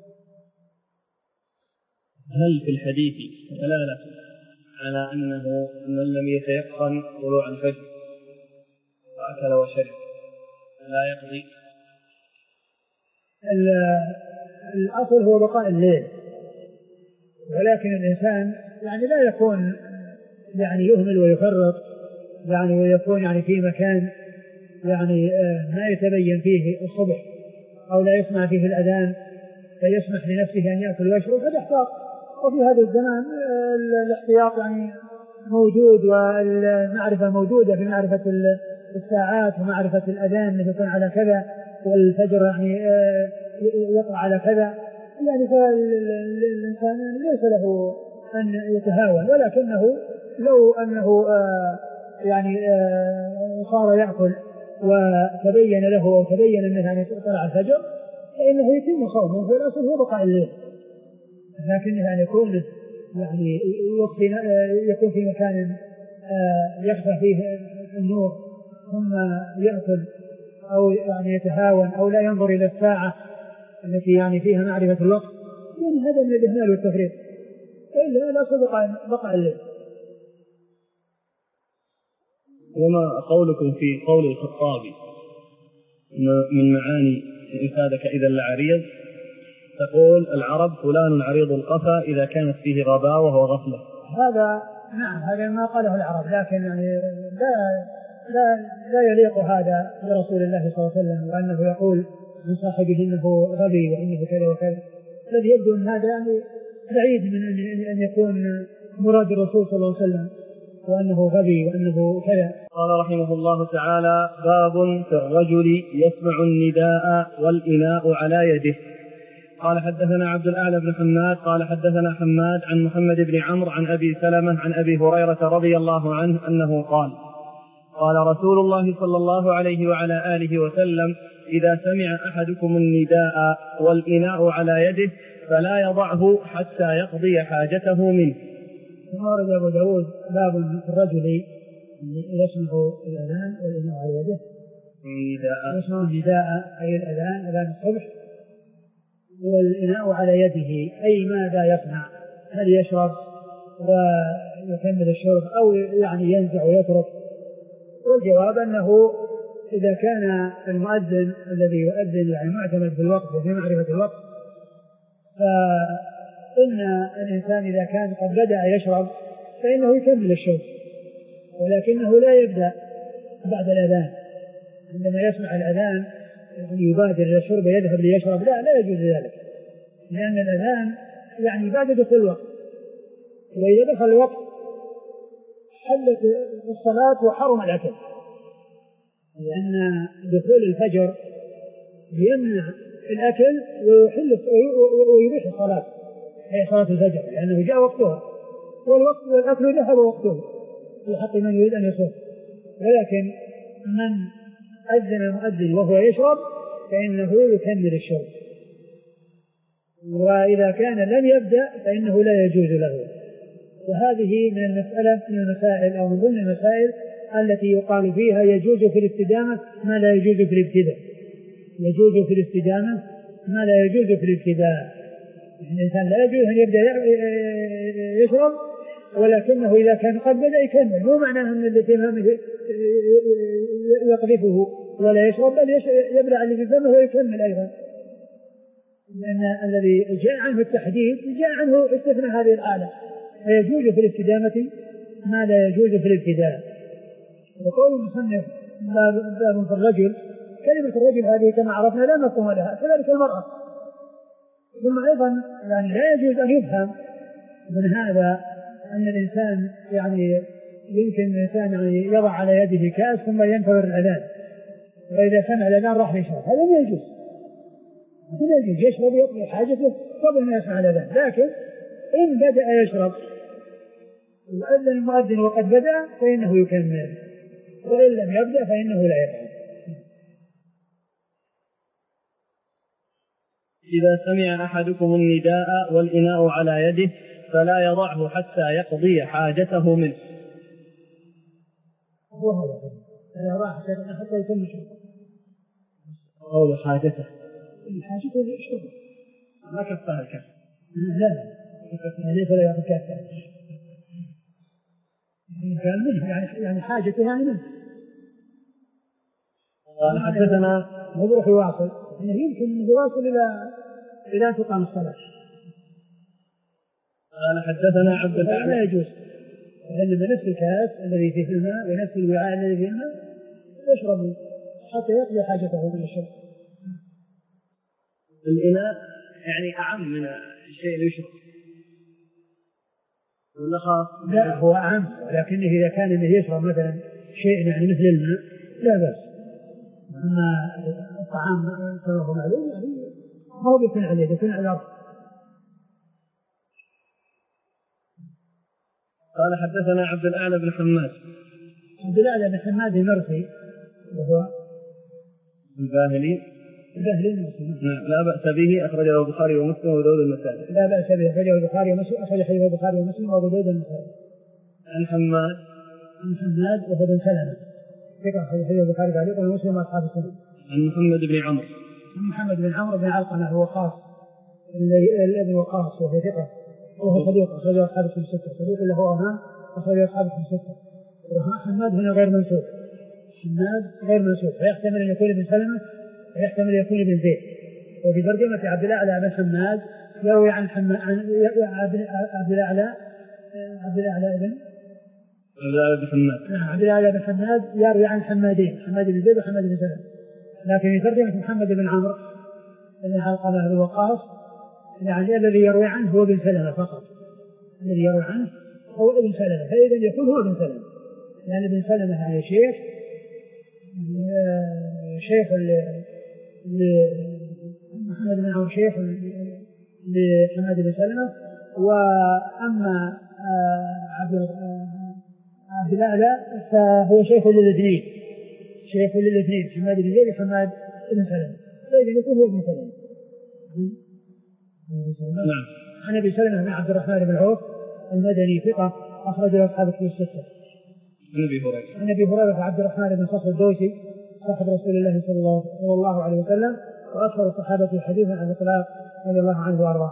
هل في الحديث دلالة على أنه من لم يتيقن طلوع الفجر وأكل وشرب لا يقضي. الأصل هو بقاء الليل، ولكن الإنسان يعني لا يكون يعني يهمل ويفرط يعني ويكون يعني في مكان يعني ما يتبين فيه الصبح أو لا يسمع فيه الأذان فيسمح لنفسه أن يأكل ويشرب، هذا احتياط. وفي هذا الزمان الاحتياط يعني موجود والمعرفة موجودة في معرفة الساعات ومعرفة الأذان أنه يكون على كذا والفجر يعني يقع على كذا، يعني فالإنسان ليس له أن يتهاون، ولكنه لو أنه يعني صار يأكل وتبين له أو تبين أنه يعني طلع الفجر فإنه يتم صومه، فالأصل هو بقاء الليل، لكنه أن يكون يعني يكون في مكان يخفى فيه النور ثم يأكل أو يعني يتهاون أو لا ينظر إلى الساعة التي يعني فيها معرفة الوقت، يعني هذا من الإهمال والتفريط، إلا الأصل بقاء الليل. وما قولكم في قول الخطابي من معاني إفادك إذا لعريض، تقول العرب فلان عريض القفا إذا كانت فيه غباوة وغفلة. هذا نعم هذا ما قاله العرب، لكن يعني لا لا لا يليق هذا برسول الله صلى الله عليه وسلم، وأنه يقول من صاحبه إنه غبي وإنه كذا وكذا. الذي يبدو أن هذا يعني بعيد من أن يكون مراد الرسول صلى الله عليه وسلم وأنه غبي وأنه كذا. قال رحمه الله تعالى: باب في الرجل يسمع النداء والإناء على يده. قال حدثنا عبد الأعلى بن حماد قال حدثنا حماد عن محمد بن عمرو عن أبي سلمة عن أبي هريرة رضي الله عنه أنه قال: قال رسول الله صلى الله عليه وعلى آله وسلم: إذا سمع أحدكم النداء والإناء على يده فلا يضعه حتى يقضي حاجته منه. ثم ورد أبو داود باب في الرجل يسمع الأذان والإناء على يده. يسمع النداء أي الأذان أذان الصبح، والإناء على يده أي ماذا يصنع، هل يشرب ويكمل الشرب أو يعني ينزع ويترك؟ والجواب أنه إذا كان المؤذن الذي يؤذن يعني معتمد في الوقت وفي معرفة الوقت، فإن الإنسان إذا كان قد بدأ يشرب فإنه يكمل الشرب، ولكنه لا يبدأ بعد الأذان. عندما يسمع الأذان يعني يبادر إلى الشرب يذهب ليشرب، لا لا يجوز ذلك، لأن الأذان يعني بعد دخول الوقت، وإذا دخل الوقت حلت الصلاة وحرم الأكل، لأن دخول الفجر يمنع الأكل ويحل ويبيح الصلاة، هي صلاة الفجر، لأنه جاء وقتها والوقت والأكل ذهب وقته في حق من يريد أن يصوم. ولكن من أذن المؤذن وهو يشرب فإنه يكمل الشرب، وإذا كان لم يبدأ فإنه لا يجوز له. وهذه من المسألة من المسائل أو من ضمن المسائل التي يقال فيها يجوز في الاستدامة ما لا يجوز في الابتداء. يجوز في الاستدامة ما لا يجوز في الابتداء. الإنسان لا يجوز أن يبدأ يشرب، ولكنه إذا كان قد بدأ يكمل، مو معناه أن الاتمام يقذفه ولا يشرب، بل يبلع اللي في فمه ويكمل أيضا، لأن الذي جاء عنه التحديد جاء عنه استثناء هذه الحالة، فيجوز في الاستدامة ما لا يجوز في الابتداء. وقول المصنف باب في الرجل، كلمة الرجل هذه كما عرفنا لا مفهوم لها، كذلك المرأة. ثم أيضا يعني لا يجوز أن يفهم من هذا أن الإنسان يعني يمكن الإنسان يعني يضع على يده كأس ثم ينتظر الأذان، وإذا سمع الأذان راح يشرب، هذا لا يجوز. لا يجوز يشرب يقضي حاجته قبل ما يسمع الأذان، لكن إن بدأ يشرب وأذن المؤذن وقد بدأ فإنه يكمل، وإن لم يبدأ فإنه لا يفعل. إذا سمع أحدكم النداء والإناء على يده فلا يضعه حتى يقضي حاجته منه. هو هذا لا يضعه حتى يكمل شربه. قول حاجته حاجته يشرب ما كفاها الكاس. لا يعني فلا يأخذ كاس كان منه يعني يعني حاجته يعني منه. قال حدثنا مو بروح يواصل، يعني يمكن أن يواصل إلى إلى تقام الصلاة. قال حدثنا عبد الأعلى. لا يجوز، لأن بنفس الكاس الذي فيه الماء ونفس الوعاء الذي فيه الماء يشرب حتى يقضي حاجته من الشرب. الإناء يعني أعم من الشيء اللي يشرب ولا خاص؟ لا هو أعم، لكنه إذا كان اللي يشرب مثلا شيء يعني مثل الماء لا بأس. أما الطعام كما هو معلوم يعني ما هو بيكون عليه، بيكون على الأرض. قال حدثنا عبد الأعلى بن حماد. عبد الأعلى بن حماد المرسي وهو الباهلي. الباهلي المرسي. نعم. لا بأس به، أخرجه البخاري ومسلم وأبو داود النسائي. لا بأس به، أخرجه البخاري ومسلم، أخرج حديث البخاري ومسلم وأبو داود النسائي. عن حماد. عن حماد وهو بن سلمة ثقة، أخرج حديث البخاري تعليقا ومسلم وأصحاب السنن. عن محمد بن عمرو. عن محمد بن عمرو بن علقمة هو وقاص الابن وقاص وهو ثقة وهو صديق، أخرج أصحاب الكتب الستة، صديق له أمام أخرج أصحاب الكتب الستة. حماد هنا غير منسوب، حماد غير منسوب، فيحتمل أن يكون ابن سلمة ويحتمل أن يكون ابن زيد. وفي ترجمة عبد الأعلى بن حماد يروي عن حماد عن عبد الأعلى عبد الأعلى بن عبد حماد عبد الأعلى بن حماد يروي عن حمادين، حماد بن زيد وحماد بن سلمة. لكن في ترجمة محمد بن عمرو بن علقمة بن وقاص يعني الذي يروي عنه هو ابن سلمة فقط، الذي يروي عنه هو ابن سلمة، فإذا يكون هو ابن سلمة، لأن ابن سلمة يعني شيخ شيخ لمحمد بن عمرو، شيخ لحماد بن سلمة. وأما عبد الأعلى فهو شيخ للاثنين، شيخ للاثنين حماد بن زيد وحماد بن سلمة، فإذا يكون هو ابن سلمة. نعم. عن أبي سلمة بن عبد الرحمن بن عوف المدني ثقة، أخرجه أصحاب الكتب الستة. عن أبي هريرة. عن أبي هريرة عبد الرحمن بن صخر الدوسي صاحب رسول الله صلى الله عليه وسلم وأكثر الصحابة حديثا عن الإطلاق رضي الله عنه وأرضاه.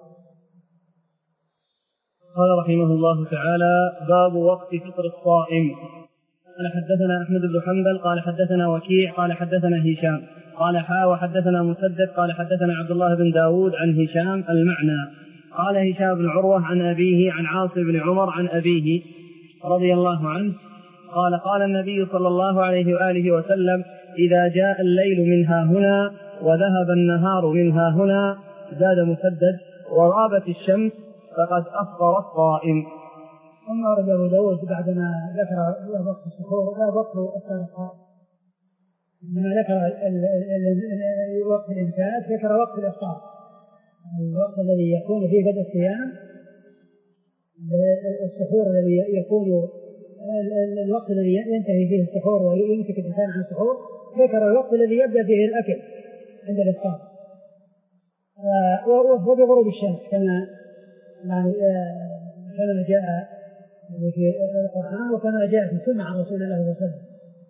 قال رحمه الله تعالى: باب وقت فطر الصائم. قال حدثنا أحمد بن حنبل قال حدثنا وكيع قال حدثنا هشام قال حا وحدثنا مسدد قال حدثنا عبد الله بن داود عن هشام المعنى. قال هشام بن عروة عن أبيه عن عاصم بن عمر عن أبيه رضي الله عنه قال: قال النبي صلى الله عليه وآله وسلم: إذا جاء الليل منها هنا وذهب النهار منها هنا، زاد مسدد: وغابت الشمس فقد أفطر الصائم. ثم ورد أبو داود بعدما ذكر وقت السحور لا وقت أفطار الصائم، لما ذكر وقت الإمساك ذكر وقت الإفطار، الوقت الذي يكون فيه بدء الصيام، السحور الذي يكون الوقت الذي ينتهي فيه السحور ويمسك الإنسان عن السحور، ذكر الوقت الذي يبدأ فيه الأكل عند الإفطار، وهو بغروب الشمس كما يعني كما جاء في القرآن وكما جاء في السنة عن رسول الله صلى الله عليه وسلم.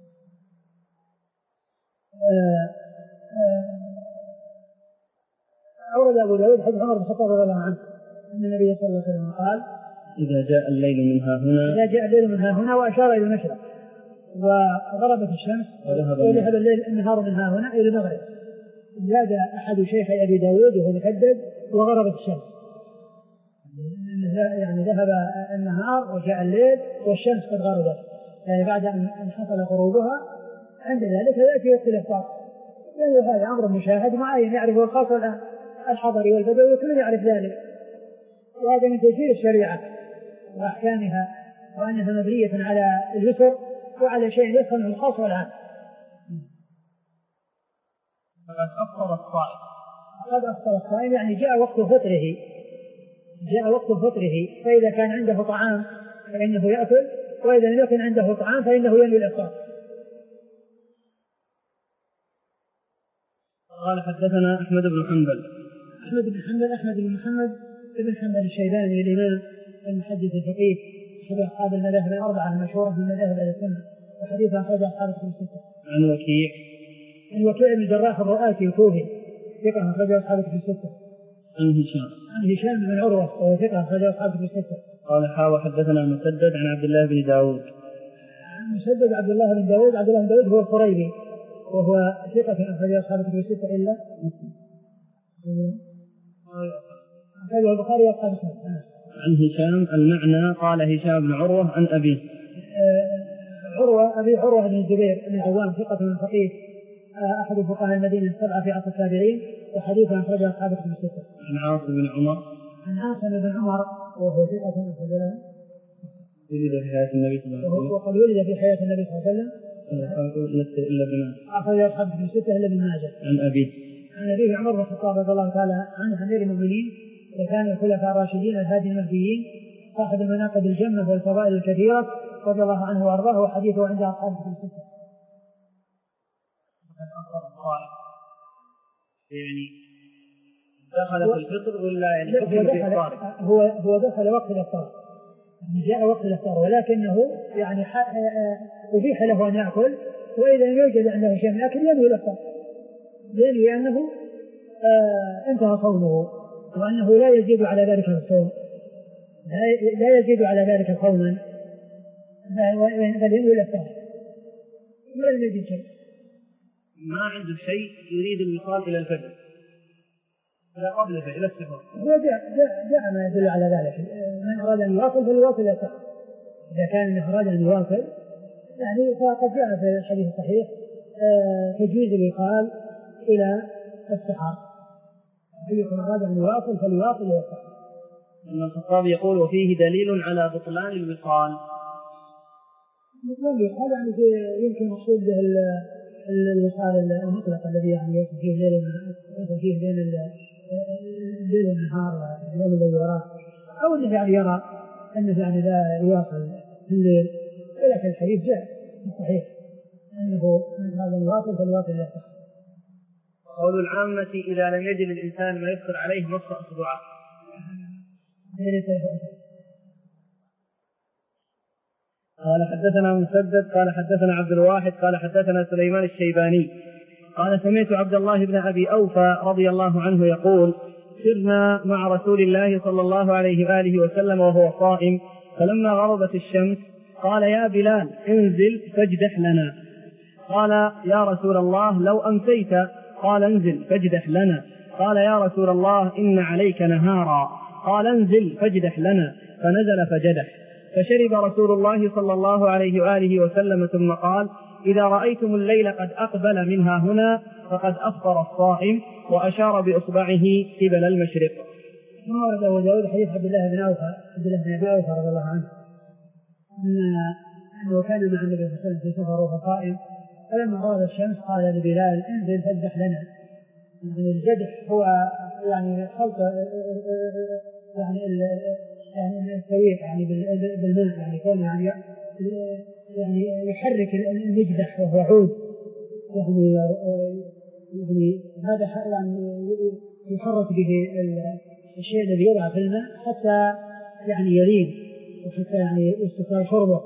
أورد أبو داود حديث عمر بن الخطاب رضي الله عنه أن النبي صلى الله عليه وسلم قال: إذا جاء الليل منها هنا إذا جاء الليل منها هنا، وأشار إلى المشرق، وغربت الشمس وذهب الليل النهار منها هنا إلى المغرب. زاد أحد شيخي أبي داود وهو مسدد: وغربت الشمس، يعني ذهب النهار وجاء الليل والشمس قد غربت، يعني بعد أن حصل غروبها عند ذلك يأتي وقت الإفطار. يعني هذا أمر مشاهد معين يعرفه الخاص الآن الحضري والبدوي كل يعرف ذلك، وهذا من تيسير الشريعة وأحكامها، وأنها مبنية على اليسر وعلى شيء يفهمه الخاص والعام. فقد أفطر الصائم. فقد أفطر الصائم يعني جاء وقت فطره، جاء وقت فطره، فإذا كان عنده طعام فإنه يأكل، وإذا لم يكن عنده طعام فإنه ينوي الإفطار. قال حدثنا أحمد بن حنبل. أحمد بن حنبل أحمد بن محمد بن حنبل الشيباني الإمام المحدث الفقيه، أحد أصحاب المذاهب الأربعة المشهورة من مذاهب أهل السنة، وحديث أخرجه أصحاب الكتب الستة. عن وكيع. عن وكيع بن الجراح الرؤاسي الكوفي ثقة أخرجه أصحاب الكتب الستة. عن هشام. عن هشام بن عروة وهو ثقة أخرجه أصحاب الكتب الستة. قال حا وحدثنا مسدد عن عبد الله بن داود. عن مسدد عبد الله بن داود، عبد الله بن داود هو القريبي وهو ثقة أخرج أصحاب الكتب الستة إلا أخرج البخاري وأصحاب السنن. عن هشام المعنى قال هشام بن عروة عن أبيه. عروة أبي عروة بن الزبير بن العوام ثقة من فقيه أحد فقهاء المدينة السبعة في عصر التابعين وحديثا أخرجه أصحاب الكتب الستة. عن عاصم بن عمر عن عاصم بن عمر وهو ثقة أخرجه ولد في حياة النبي صلى الله عليه وسلم وقد ولد في حياة النبي صلى الله عليه وسلم إلا ابن ماجه أخرجه أصحاب الكتب الستة إلا ابن ماجه. عن أبيه عن أبيه عمر بن الخطاب رضي الله تعالى عنه أمير المؤمنين وكان الخلفاء الراشدين الهادي المهديين صاحب المناقب الجمة والفضائل الكثيرة رضي الله عنه وأرضاه وحديثه عند أصحاب الكتب الستة. يعني دخل في الفطر ولا يعني حكم في إفطاره؟ هو هو دخل وقت الإفطار يعني جاء وقت الإفطار ولكنه يعني أبيح له أن يأكل وإذا يوجد عنده شيء من أكل ينوي الإفطار ينوي أنه آه انتهى صومه وأنه لا يزيد على ذلك الصوم لا يزيد على ذلك قوما بل ينوي الإفطار ولم يجد شيء ما عنده شيء يريد الوصول إلى الفجر لا قبل الفجر إلى السفر هو جاء, جاء, جاء ما يدل على ذلك من أراد أن يواصل فليواصل إلى السفر إذا كان من أراد أن يواصل يعني فقد جاء في الحديث الصحيح تجويز الوصال إلى السحر أيكم أراد أن يواصل فليواصل إلى السحر. أن الخطاب يقول وفيه دليل على بطلان الوصال. بطلان الوصال يعني يمكن مقصود به الوصال المطلق الذي يعني يوصل فيه الليل يوصل فيه بين الليل والنهار اليوم الذي وراه أو أنه يعني يرى أنه يعني لا يواصل في الليل ولكن الحديث جاء صحيح أنه من هذا الواصل فالواصل لا يصح. قول العامة إذا لم يجد الإنسان ما يفطر عليه نص أسبوعه. قال حدثنا مسدد قال حدثنا عبد الواحد قال حدثنا سليمان الشيباني قال سمعت عبد الله بن أبي أوفى رضي الله عنه يقول سرنا مع رسول الله صلى الله عليه وآله وسلم وهو صائم فلما غربت الشمس قال يا بلال انزل فاجدح لنا. قال يا رسول الله لو أمسيت. قال انزل فاجدح لنا. قال يا رسول الله إن عليك نهارا. قال انزل فاجدح لنا. فنزل فجدح فشرب رسول الله صلى الله عليه وآله وسلم ثم قال إذا رأيتم الليل قد أقبل منها هنا فقد أفطر الصائم وأشار بإصبعه قبل المشرق. ثم ورد أبو داود حديث عبد الله بن أوفى عبد الله بن أبي أوفى رضي الله عنه أنه كان مع النبي صلى الله عليه وسلم في سفر وهو قائم فلما غاب الشمس قال لبلال انزل فاجدح لنا. يعني الجدح هو يعني خلط يعني يعني السويق يعني بالماء يعني كون يعني يعني يحرك المجدح وهو عود يعني يعني هذا يعني يحرك به الشيء الذي يضع في الماء حتى يعني يلين وحتى يعني يستطيع شربه.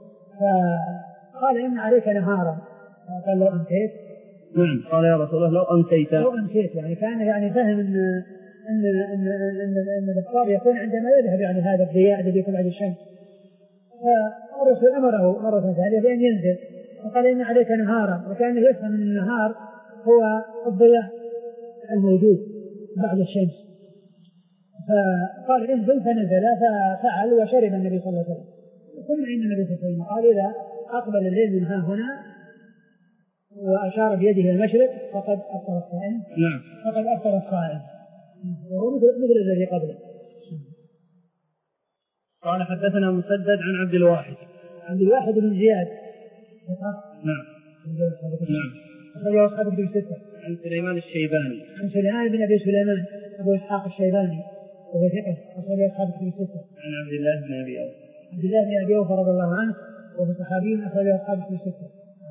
فقال إن عليك نهارا. قال لو أمسيت. نعم قال يا رسول الله لو أمسيت. لو أمسيت يعني كان يعني فهم إن إن إن إن إن الإفطار يكون عندما يذهب يعني هذا الضياء الذي يكون بعد الشمس. فالرسول أمره مرة ثانية بأن ينزل وقال إن عليك نهارا وكان يفهم أن النهار هو الضياء الموجود بعد الشمس. فقال انزل فنزل ففعل وشرب النبي صلى الله عليه وسلم. ثم إن النبي صلى الله عليه وسلم قال إذا أقبل الليل من ها هنا وأشار بيده المشرق فقد أفطر الصائم. نعم فقد أفطر الصائم وهو مثل الذي قبله. قال حدثنا مسدد عن عبد الواحد عبد الواحد بن زياد. نعم نعم أخرجه أصحاب الكتب الستة. عن سليمان الشيباني عن سليمان بن أبي سليمان أبو إسحاق الشيباني وهو ثقة أخرجه أصحاب الكتب الستة. عن عبد الله بن أبي أوفى عبد الله بن أبي أوفى رضي الله عنه وهو صحابي أخرجه أصحاب الكتب الستة.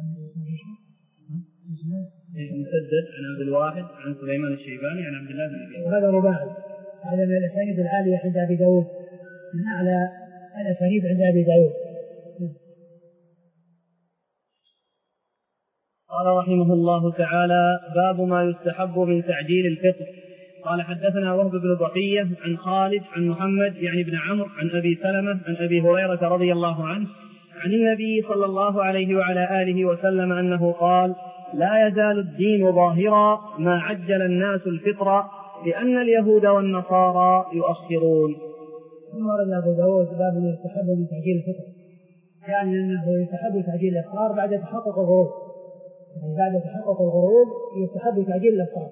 مسدد عن عبد الواحد عن سليمان الشيباني عن عبد الله بن أبي أوفى. وهذا رباعي هذا من الأسانيد العالية عند أبي داود من أعلى الأسانيد عند أبي داود. قال رحمه الله تعالى باب ما يستحب من تعجيل الفطر. قال حدثنا وهب بن بقية عن خالد عن محمد يعني بن عمرو عن أبي سلمة عن أبي هريرة رضي الله عنه عن النبي صلى الله عليه وعلى آله وسلم أنه قال لا يزال الدين ظاهرا ما عجل الناس الفطر لأن اليهود والنصارى يؤخرون. ثم ورد أبو داود باب يستحب من تعجيل الفطر، يعني أنه يستحب تعجيل الإفطار بعد تحقق الغروب، يعني بعد تحقق الغروب يستحب تعجيل الإفطار.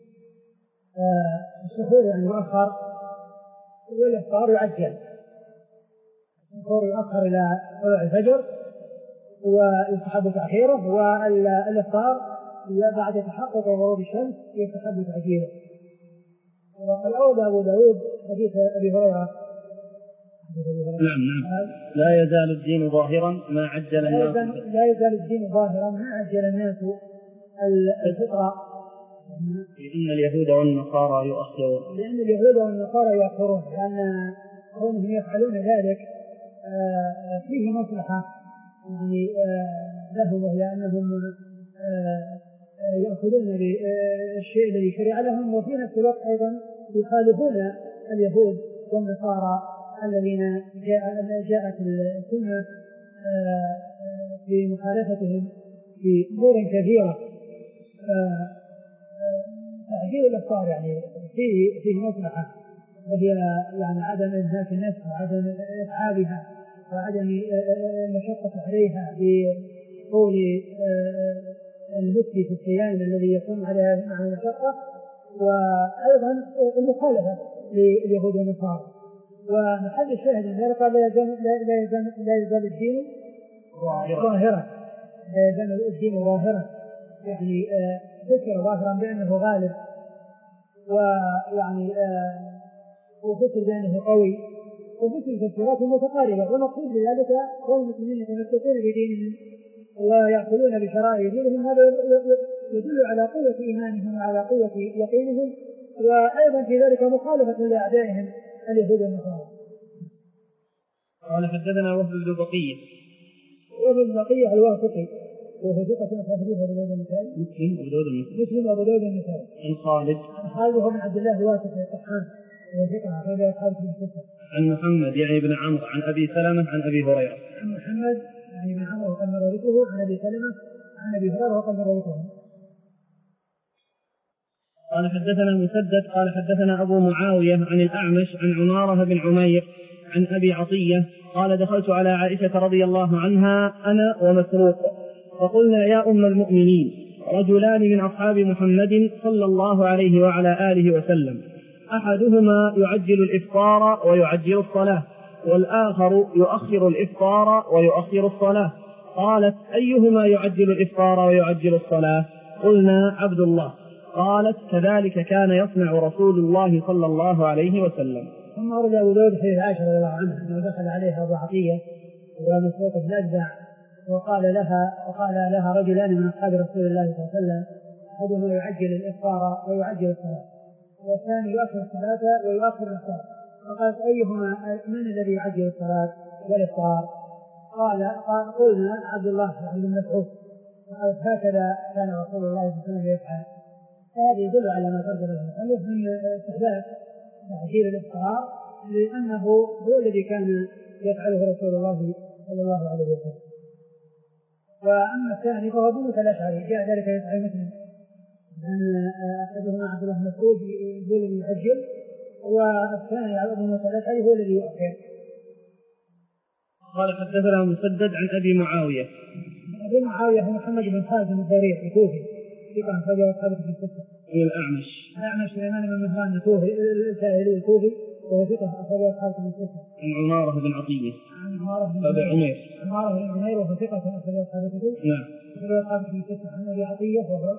السحور يعني يؤخر والإفطار يعجل. السحور يؤخر إلى طلوع الفجر ويستحب تأخيره، والإفطار بعد تحقق غروب الشمس يستحب تعجيله. وقد أورد أبو داود حديث أبي هريرة نعم نعم لا يزال الدين ظاهرا ما عجل الناس لا يزال الدين ظاهرا ما عجل الناس الفطرة، لأن اليهود والنصارى يؤخرون لأن اليهود والنصارى يؤخرون لأن كونهم يفعلون ذلك فيه مصلحة يعني لهم، وهي أنهم يأخذون بالشيء الذي شرع لهم، وفي نفس الوقت أيضا يخالفون اليهود والنصارى الذين جاءت السنة في مخالفتهم في أمور كثيرة. تعجيل الإفطار يعني فيه فيه مصلحة، وهي يعني عدم إنهاك النفس وعدم إتعابها وعدم المشقة عليها بطول المدة في الصيام الذي يكون عليها مع المشقة، وأيضا المخالفة لليهود والنصارى. ومحل الشاهد من ذلك لا يزال لا يزال لا يزال الدين ظاهرا، لا يزال الدين ظاهرا، يعني ذكر ظاهرا بأنه غالب، ويعني وذكر بأنه قوي، وذكر تفسيرات متقاربة. ونقول بذلك كون المسلمين يتمسكون بدينهم ويأخذون بشرائع دينهم، هذا يدل على قوة إيمانهم وعلى قوة يقينهم، وأيضا في ذلك مخالفة لأعدائهم اليهود والنصارى. قال حدثنا وهب بن بقية وهب بن بقية الواسطي وهو ثقة في حديث أبو داود النسائي مسلم أبو داود النسائي مسلم أبو داود النسائي عن خالد عن خالد وهو بن عبد الله الواسطي الطحان وهو ثقة أخرج أصحاب في الستة. عن محمد يعني بن عمرو عن أبي سلمة عن أبي هريرة. عن محمد يعني بن عمرو وقد مر ذكره عن أبي سلمة عن أبي هريرة وقد مر ذكره. قال حدثنا مسدد قال حدثنا أبو معاوية عن الأعمش عن عمارة بن عمير عن أبي عطية قال دخلت على عائشة رضي الله عنها أنا ومسروق فقلنا يا أم المؤمنين رجلان من أصحاب محمد صلى الله عليه وعلى آله وسلم أحدهما يعجل الإفطار ويعجل الصلاة والآخر يؤخر الإفطار ويؤخر الصلاة. قالت أيهما يعجل الإفطار ويعجل الصلاة؟ قلنا عبد الله. قالت كذلك كان يصنع رسول الله صلى الله عليه وسلم. ثم أورد أبو داود حديث عائشة رضي الله عنها أنه دخل عليها أبو عطية ومسروق بن الأجدع وقال لها وقال لها رجلان من أصحاب رسول الله صلى الله عليه وسلم أحدهما يعجل الإفطار ويعجل الصلاة والثاني يؤخر الصلاة ويؤخر الإفطار. فقالت أيهما من الذي يعجل الصلاة والإفطار؟ قال قال قلنا عبد الله بن مسعود. قالت هكذا كان رسول الله صلى الله عليه وسلم يفعل. هذا يدل على ما ترجم المؤلف من استحباب تعجيل الإفطار لأنه هو الذي كان يفعله رسول الله صلى الله عليه وسلم. وأما الثاني فهو أبو موسى الأشعري جاء ذلك في صحيح مسلم أن أحدهما عبد الله بن مسعود هو الذي يعجل والثاني أبو موسى الأشعري هو الذي يؤخر. قال حدثنا مسدد عن أبي معاوية. أبي معاوية هو محمد بن خالد بن ضرير الكوفي ثقة أخرجه أصحاب في الستة. من الأعمش. الأعمش سليمان بن مهران الكوفي السائلي الكوفي وهو ثقة أخرجه أصحاب في الستة. عن عمارة بن عطية. عن عمارة بن عمير. عمارة بن عمير وهو ثقة أخرجه أصحاب الكتب. نعم. أخرجه أصحاب في الستة. عن أبي عطية وهو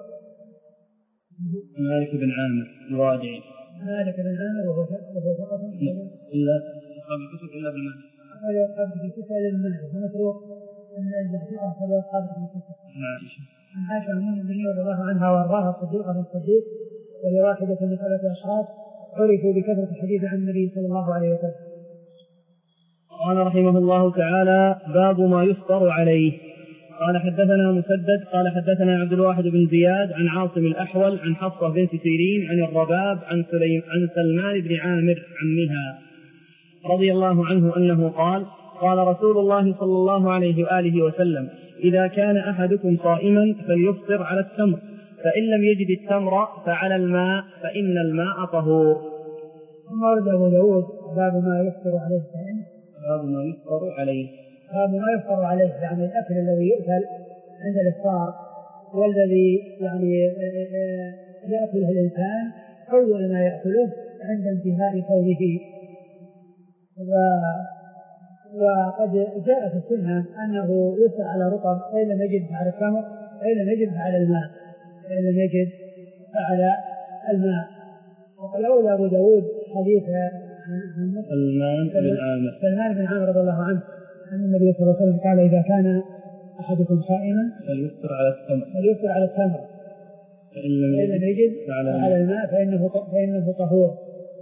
مالك بن عامر الوادعي. مالك بن عامر وهو وهو ثقة. إلا أصحاب الكتب إلا ابن مالك. أخرجه أصحاب في الستة إلا ابن مالك ومسروق من الجهة أخرجه أصحاب في الستة. عائشة. عن عائشة أم المؤمنين رضي الله عنها وأرضاها الصديقة بنت الصديق وهي واحدة من ثلاثة أشخاص عرفوا بكثرة الحديث عن النبي صلى الله عليه وسلم. قال رحمه الله تعالى باب ما يفطر عليه. قال حدثنا مسدد قال حدثنا عبد الواحد بن زياد عن عاصم الأحول عن حفصة بنت سيرين عن الرباب عن سليم عن سلمان بن عامر عمها رضي الله عنه أنه قال قال رسول الله صلى الله عليه وآله وسلم إذا كان أحدكم صائما فليفطر على التمر، فإن لم يجد التمر فعلى الماء، فإن الماء طهور. ثم ورد أبو داود باب ما يفطر عليه الصائم. باب ما يفطر عليه باب ما يفطر عليه، يعني الأكل الذي يؤكل عند الإفطار والذي يعني يأكله الإنسان أول ما يأكله عند انتهاء صومه. وقد جاء في السنة أنه يفطر على رطب، فإن لم يجد على التمر، فإن لم يجد على الماء، فإن لم يجد على الماء. وقال أولى أبو داود حديث سلمان بن عامر سلمان بن عامر رضي الله عنه أن النبي صلى الله عليه وسلم قال إذا كان أحدكم صائما فليفطر على التمر فليفطر على التمر فإن لم يجد على الماء فإنه فإنه طهور.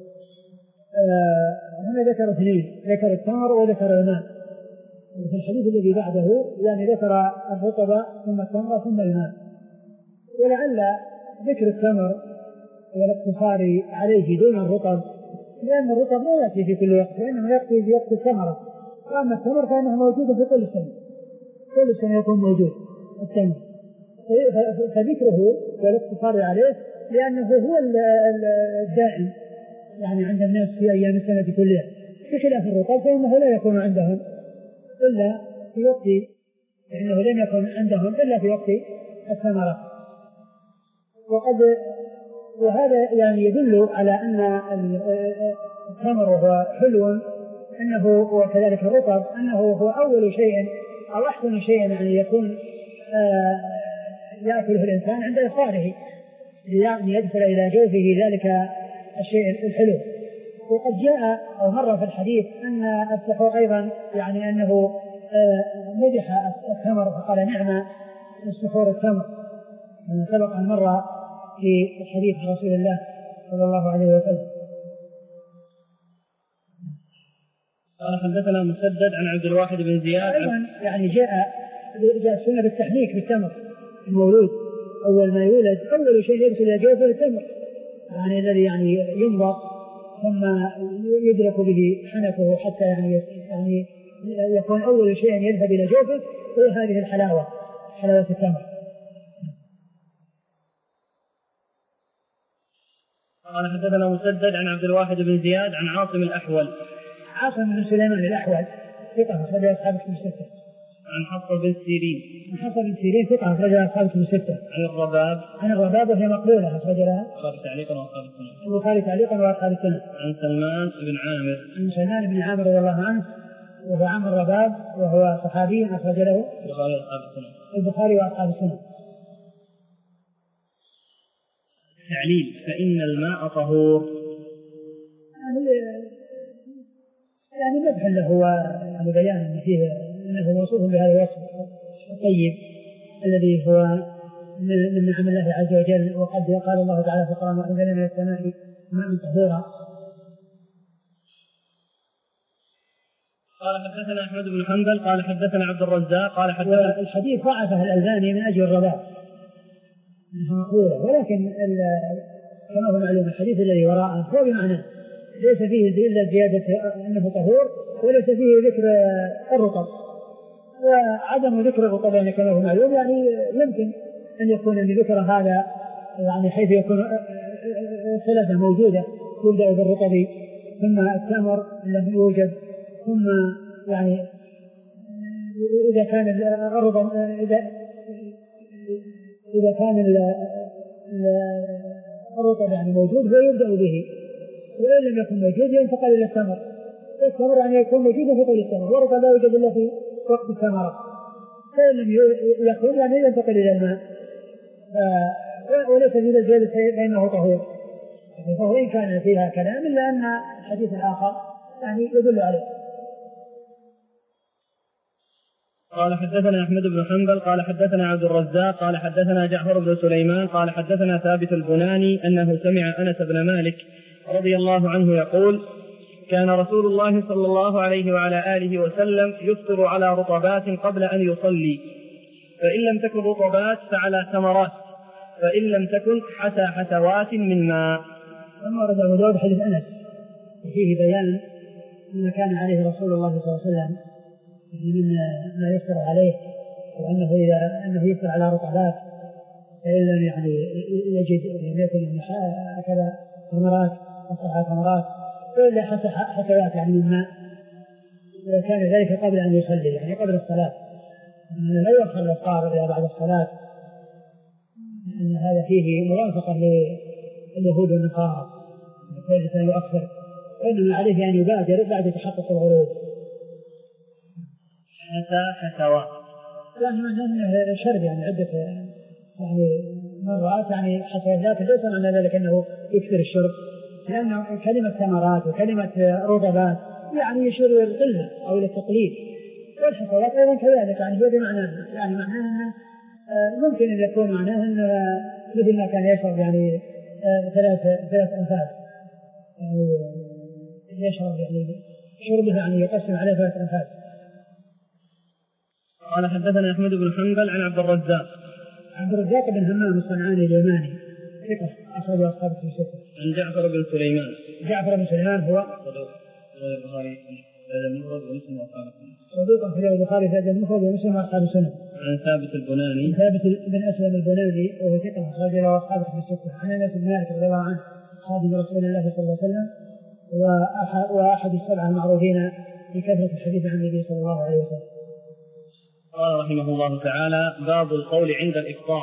هنا ذكر اثنين، ذكر التمر وذكر الماء. وفي الحديث الذي بعده يعني ذكر الرطب ثم التمر ثم الماء. ولعل ذكر التمر والاقتصار عليه دون الرطب لأن الرطب لا يأتي في كل وقت، وإنما يأتي في وقت الثمرة. وأما التمر فإنه موجود في كل سنة، كل سنة يكون موجود التمر، فذكره والاقتصار عليه لأنه هو الدائم يعني عند الناس في أيام السنة كلها، بخلاف الرطب فإنه لا يكون عندهم إلا في وقت، إنه لم يكن عندهم إلا في وقت الثمرة. وقد وهذا يعني يدل على أن التمر وهو حلو أنه وكذلك الرطب أنه هو أول شيء أو أحسن شيء يعني يكون يأكله الإنسان عند إفطاره يعني يدخل إلى جوفه ذلك الشيء الحلو. وقد جاء أو مر في الحديث أن السحور أيضا يعني أنه مدح التمر فقال نعم السحور التمر، سبق أن مر في الحديث عن رسول الله صلى الله عليه وسلم. قال حدثنا مسدد عن عبد الواحد بن زياد أيضا يعني جاء جاء السنة بالتحنيك بالتمر المولود، أول ما يولد أول شيء يرسل إلى جوفه التمر، يعني الذي يعني ينضغ ثم يدرك به حنكه حتى يعني يعني يكون أول شيء يذهب إلى جوفه هو هذه الحلاوة، حلاوة التمر. قال حدثنا مسدد عن عبد الواحد بن زياد عن عاصم الأحول. عاصم بن سليمان الأحول ثقة أخرج أصحاب الكتب الستة. عن حفص بن سيرين. عن حفص بن سيرين ثقة أخرج أصحاب الكتب الستة. عن الرباب. عن الرباب وهي مقبولة أخرج لها البخاري تعليقا وأصحاب السنن. البخاري تعليقا وأصحاب السنن. عن سلمان بن عامر. عن سلمان بن عامر رضي الله عنه وهو عم الرباب وهو صحابي أخرج له البخاري وأصحاب السنن. البخاري وأصحاب السنن. تعليل فإن الماء طهور، يعني يعني مدح له يعني بيان أن فيه أنه موصوف بهذا الوصف الطيب الذي هو من نعم الله عز وجل. وقد قال الله تعالى في القرآن وأنزلنا من السماء ماء طهورا. قال حدثنا أحمد بن حنبل قال حدثنا عبد الرزاق قال حدثنا الحديث ضعفه الألباني من أجل الرباط مقولة، ولكن كما هو معلوم الحديث الذي وراءه هو بمعنى ليس فيه إلا زيادة أنه طهور وليس فيه ذكر الرطب، وعدم ذكر الرطب يعني كما هو معلوم يعني يمكن أن يكون أن ذكر هذا يعني حيث يكون ثلاثة موجودة يبدأ بالرطب ثم التمر الذي يوجد ثم يعني إذا كان الرطب إذا إذا كان الرطب يعني موجود فيبدأ به، وإن لم يكن موجود ينتقل إلى التمر. التمر يعني يكون موجودا في طول التمر، والرطب لا يوجد إلا في وقت الثمرة، فإن لم يكن يعني ينتقل إلى الماء وليس في الزيادة فإنه طهور. فهو إن كان فيها كلام إلا أن الحديث الآخر يعني يدل عليه. قال حدثنا أحمد بن حنبل قال حدثنا عبد الرزاق قال حدثنا جعفر بن سليمان قال حدثنا ثابت البناني أنه سمع أنس بن مالك رضي الله عنه يقول كان رسول الله صلى الله عليه وعلى آله وسلم يفطر على رطبات قبل أن يصلي، فإن لم تكن رطبات فعلى ثمرات، فإن لم تكن حتى حتوات من ماء. ثم ورد أبو داود حديث أنس فيه بيان ما كان عليه رسول الله صلى الله عليه وسلم من ما يفطر عليه وأنه إذا أنه يسأل على رطبات فإن لم يعني يجد لم يكن يعني أكل ثمرات أصحى ثمرات وإلا حتى حتوات يعني من ماء كان ذلك قبل أن يصلي يعني قبل الصلاة لا يؤخر الإفطار إلى بعد الصلاة أن هذا فيه موافقة لليهود والنصارى فإذا يؤخر وإنما عليه أن يبادر بعد تحقق الغروب حتى حتوات لأن أنه شرب يعني عدة يعني مرات يعني حتوات لكن ليس معنى ذلك أنه يكثر الشرب لأن كلمة ثمرات وكلمة رطبات يعني يشير إلى القلة أو إلى التقليد والحتوات أيضا كذلك يعني هو بمعنى يعني معناه أنه ممكن أن يكون معناه أنه مثل ما كان يشرب يعني ثلاث ثلاث أنفاس يعني يشرب يعني شربه يعني يقسم عليه ثلاث أنفاس. قال حدثنا أحمد بن حنبل عن عبد الرزاق عبد الرزاق بن همام الصنعاني اليماني ثقة أخرج أصحاب في ستة. عن جعفر بن سليمان جعفر بن سليمان هو صدوق في البخاري في المفرد ومسلم وأصحاب السنة. عن ثابت البناني ثابت بن أسلم البناني وهو ثقة أخرج له أصحاب في الستة. عن أنس بن مالك رضي الله عنه خادم رسول الله صلى الله عليه وسلم وأحد السبعة المعروفين بكثرة الحديث عن النبي صلى الله عليه وسلم. قال رحمه الله تعالى باب القول عند الإفطار.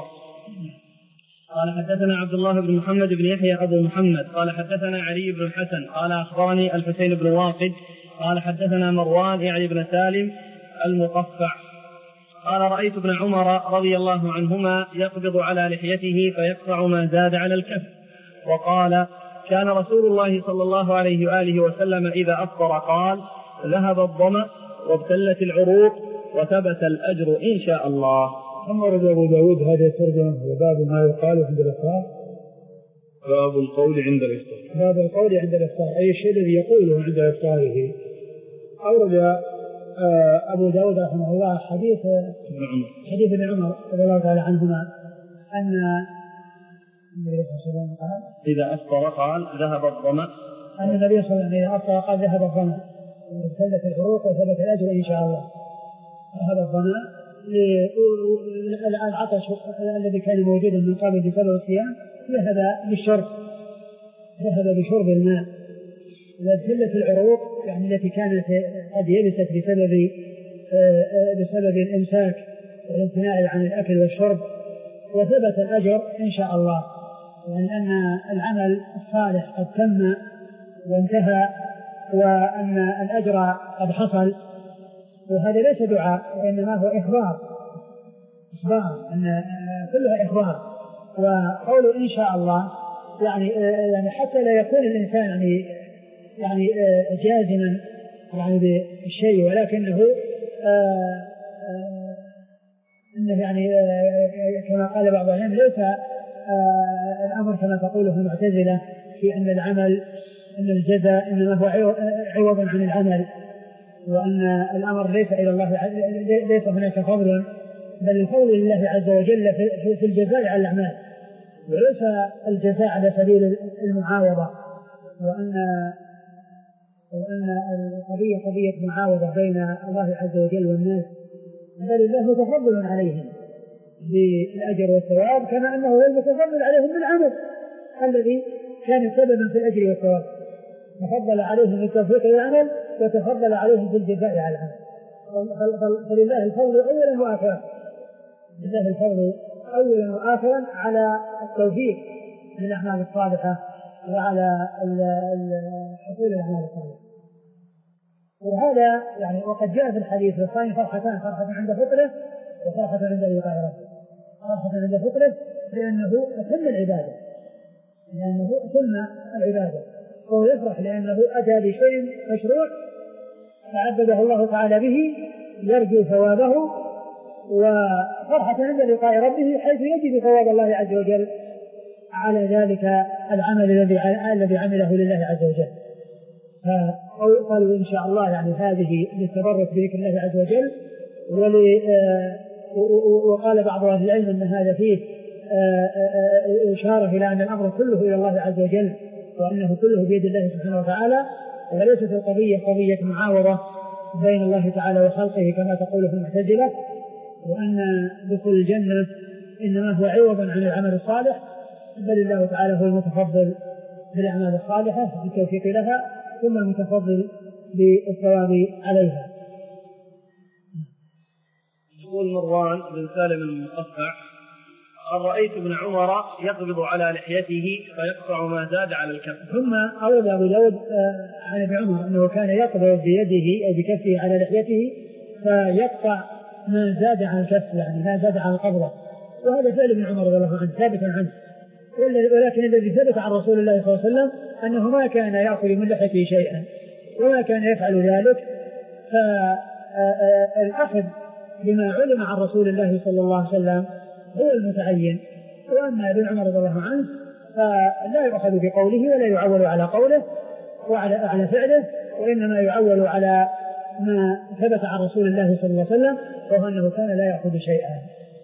قال حدثنا عبد الله بن محمد بن يحيى أبو محمد قال حدثنا علي بن الحسن قال أخبرني الحسين بن واقد قال حدثنا مروان يعني بن سالم المقفع قال رأيت ابن عمر رضي الله عنهما يقبض على لحيته فيقطع ما زاد على الكف وقال كان رسول الله صلى الله عليه وآله وسلم إذا أفطر قال ذهب الظمأ وابتلت العروق وثبت الأجر إن شاء الله. ثم رد أبو داود هذا الترجمة باب ما يقال عند الإفطار. باب القول عند الإفطار. باب القول عند الإفطار أي الشيء الذي يقوله عند إفطاره. أورد أبو داود رحمه الله حديث حديث ابن عمر رضي الله تعالى عنهما أن النبي صلى الله عليه وسلم قال إذا أفطر قال ذهب الظمأ أن النبي صلى الله عليه وسلم إذا أفطر قال ذهب الظمأ وابتلت العروق وثبت الأجر إن شاء الله. ذهب الظمأ العطش الذي كان موجودا من قبل بسبب الصيام ذهب بالشرب ذهب بشرب الماء. وابتلت العروق يعني التي كانت قد يبست بسبب بسبب الإمساك والامتناع عن الأكل والشرب وثبت الأجر إن شاء الله لأن يعني العمل الصالح قد تم وانتهى وأن الأجر قد حصل. وهذا ليس دعاء وإنما هو إخبار إخبار أن كلها إخبار. وقوله إن شاء الله يعني يعني حتى لا يكون الإنسان يعني يعني جازما يعني بالشيء ولكنه آآ آآ إنه يعني كما قال بعض العلماء ليس الأمر كما تقوله المعتزلة في أن العمل أن الجزاء إنما هو عوض عن العمل وأن الأمر ليس إلى الله ليس هناك فضل بل الفضل لله عز وجل في الجزاء على الأعمال وليس الجزاء على سبيل المعاوضة. وأن وأن القضية قضية معاوضة بين الله عز وجل والناس بل الله متفضل عليهم بالأجر والثواب كما أنه هو المتفضل عليهم بالعمل الذي كان سببا في الأجر والثواب. تفضل عليهم بالتوفيق للعمل وتفضل عليهم بالجزاء على العمل. فلله الفضل أولا وآخرا لله الفضل أولا وآخرا على التوفيق للأعمال الصالحة وعلى حصول الأعمال الصالحة. وهذا يعني وقد جاء في الحديث للصائم فرحتان فرحة عند فطره وفرحة عند لقاء ربه. فرحة عند فطره لأنه أتم العبادة لأنه أتم العبادة وهو يفرح لأنه أتى بشيء مشروع فعبده الله تعالى به يرجو ثوابه وفرحة عند لقاء ربه حيث يجد ثواب الله عز وجل على ذلك العمل الذي الذي عمله لله عز وجل. فقالوا إن شاء الله يعني هذه للتبرك بذكر الله عز وجل وقال بعض أهل العلم أن هذا فيه إشارة إلى أن الأمر كله إلى الله عز وجل وأنه كله بيد الله سبحانه وتعالى وليست القضية قضية معاوضة بين الله تعالى وخلقه كما تقول في المعتزلة وأن دخول الجنة إنما هو عوض عن العمل الصالح، بل الله تعالى هو المتفضل بالأعمال الصالحة بالتوفيق لها، ثم المتفضل بالثواب عليها. يقول مروان بن سالم المقطع: رأيت ابن عمر يقبض على لحيته فيقطع ما زاد على الكف. ثم أورد أبو داود عن ابن عمر أنه كان يقبض بيده أو بكفه على لحيته فيقطع ما زاد على الكف، يعني ما زاد على القبضة، وهذا فعل ابن عمر رضي الله عنه ثابت عنه، ولكن الذي ثبت عن رسول الله صلى الله عليه وسلم أنه ما كان يأخذ من لحيته شيئا وما كان يفعل ذلك، فالأخذ بما علم عن رسول الله صلى الله عليه وسلم هو المتعين. وأما ابن عمر رضي الله عنه فلا يؤخذ بقوله ولا يعول على قوله وعلى على فعله، وإنما يعول على ما ثبت عن رسول الله صلى الله عليه وسلم، وهو أنه كان لا يأخذ شيئا.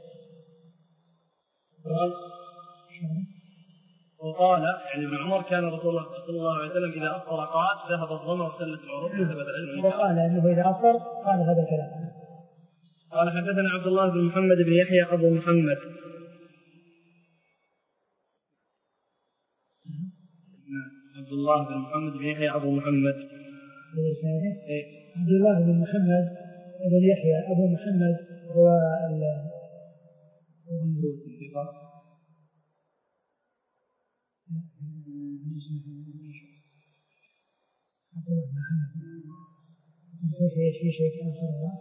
وقال يعني ابن عمر كان رسول الله صلى الله عليه وسلم إذا أفطر قال ذهب الظمأ وسلت العروق وثبت العلم. وقال أنه إذا أفطر قال هذا الكلام. قال حدثنا عبد الله بن محمد بن يحيى أبو محمد. عبد الله بن محمد بن يحيى أبو محمد. عبد الله بن محمد بن يحيى أبو محمد هو ال في شيء آخر.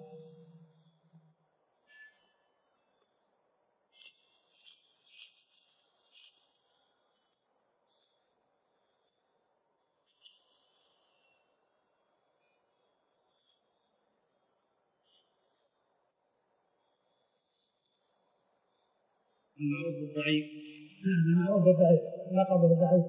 المعروف الضعيف. المعروف الضعيف لقبه الضعيف.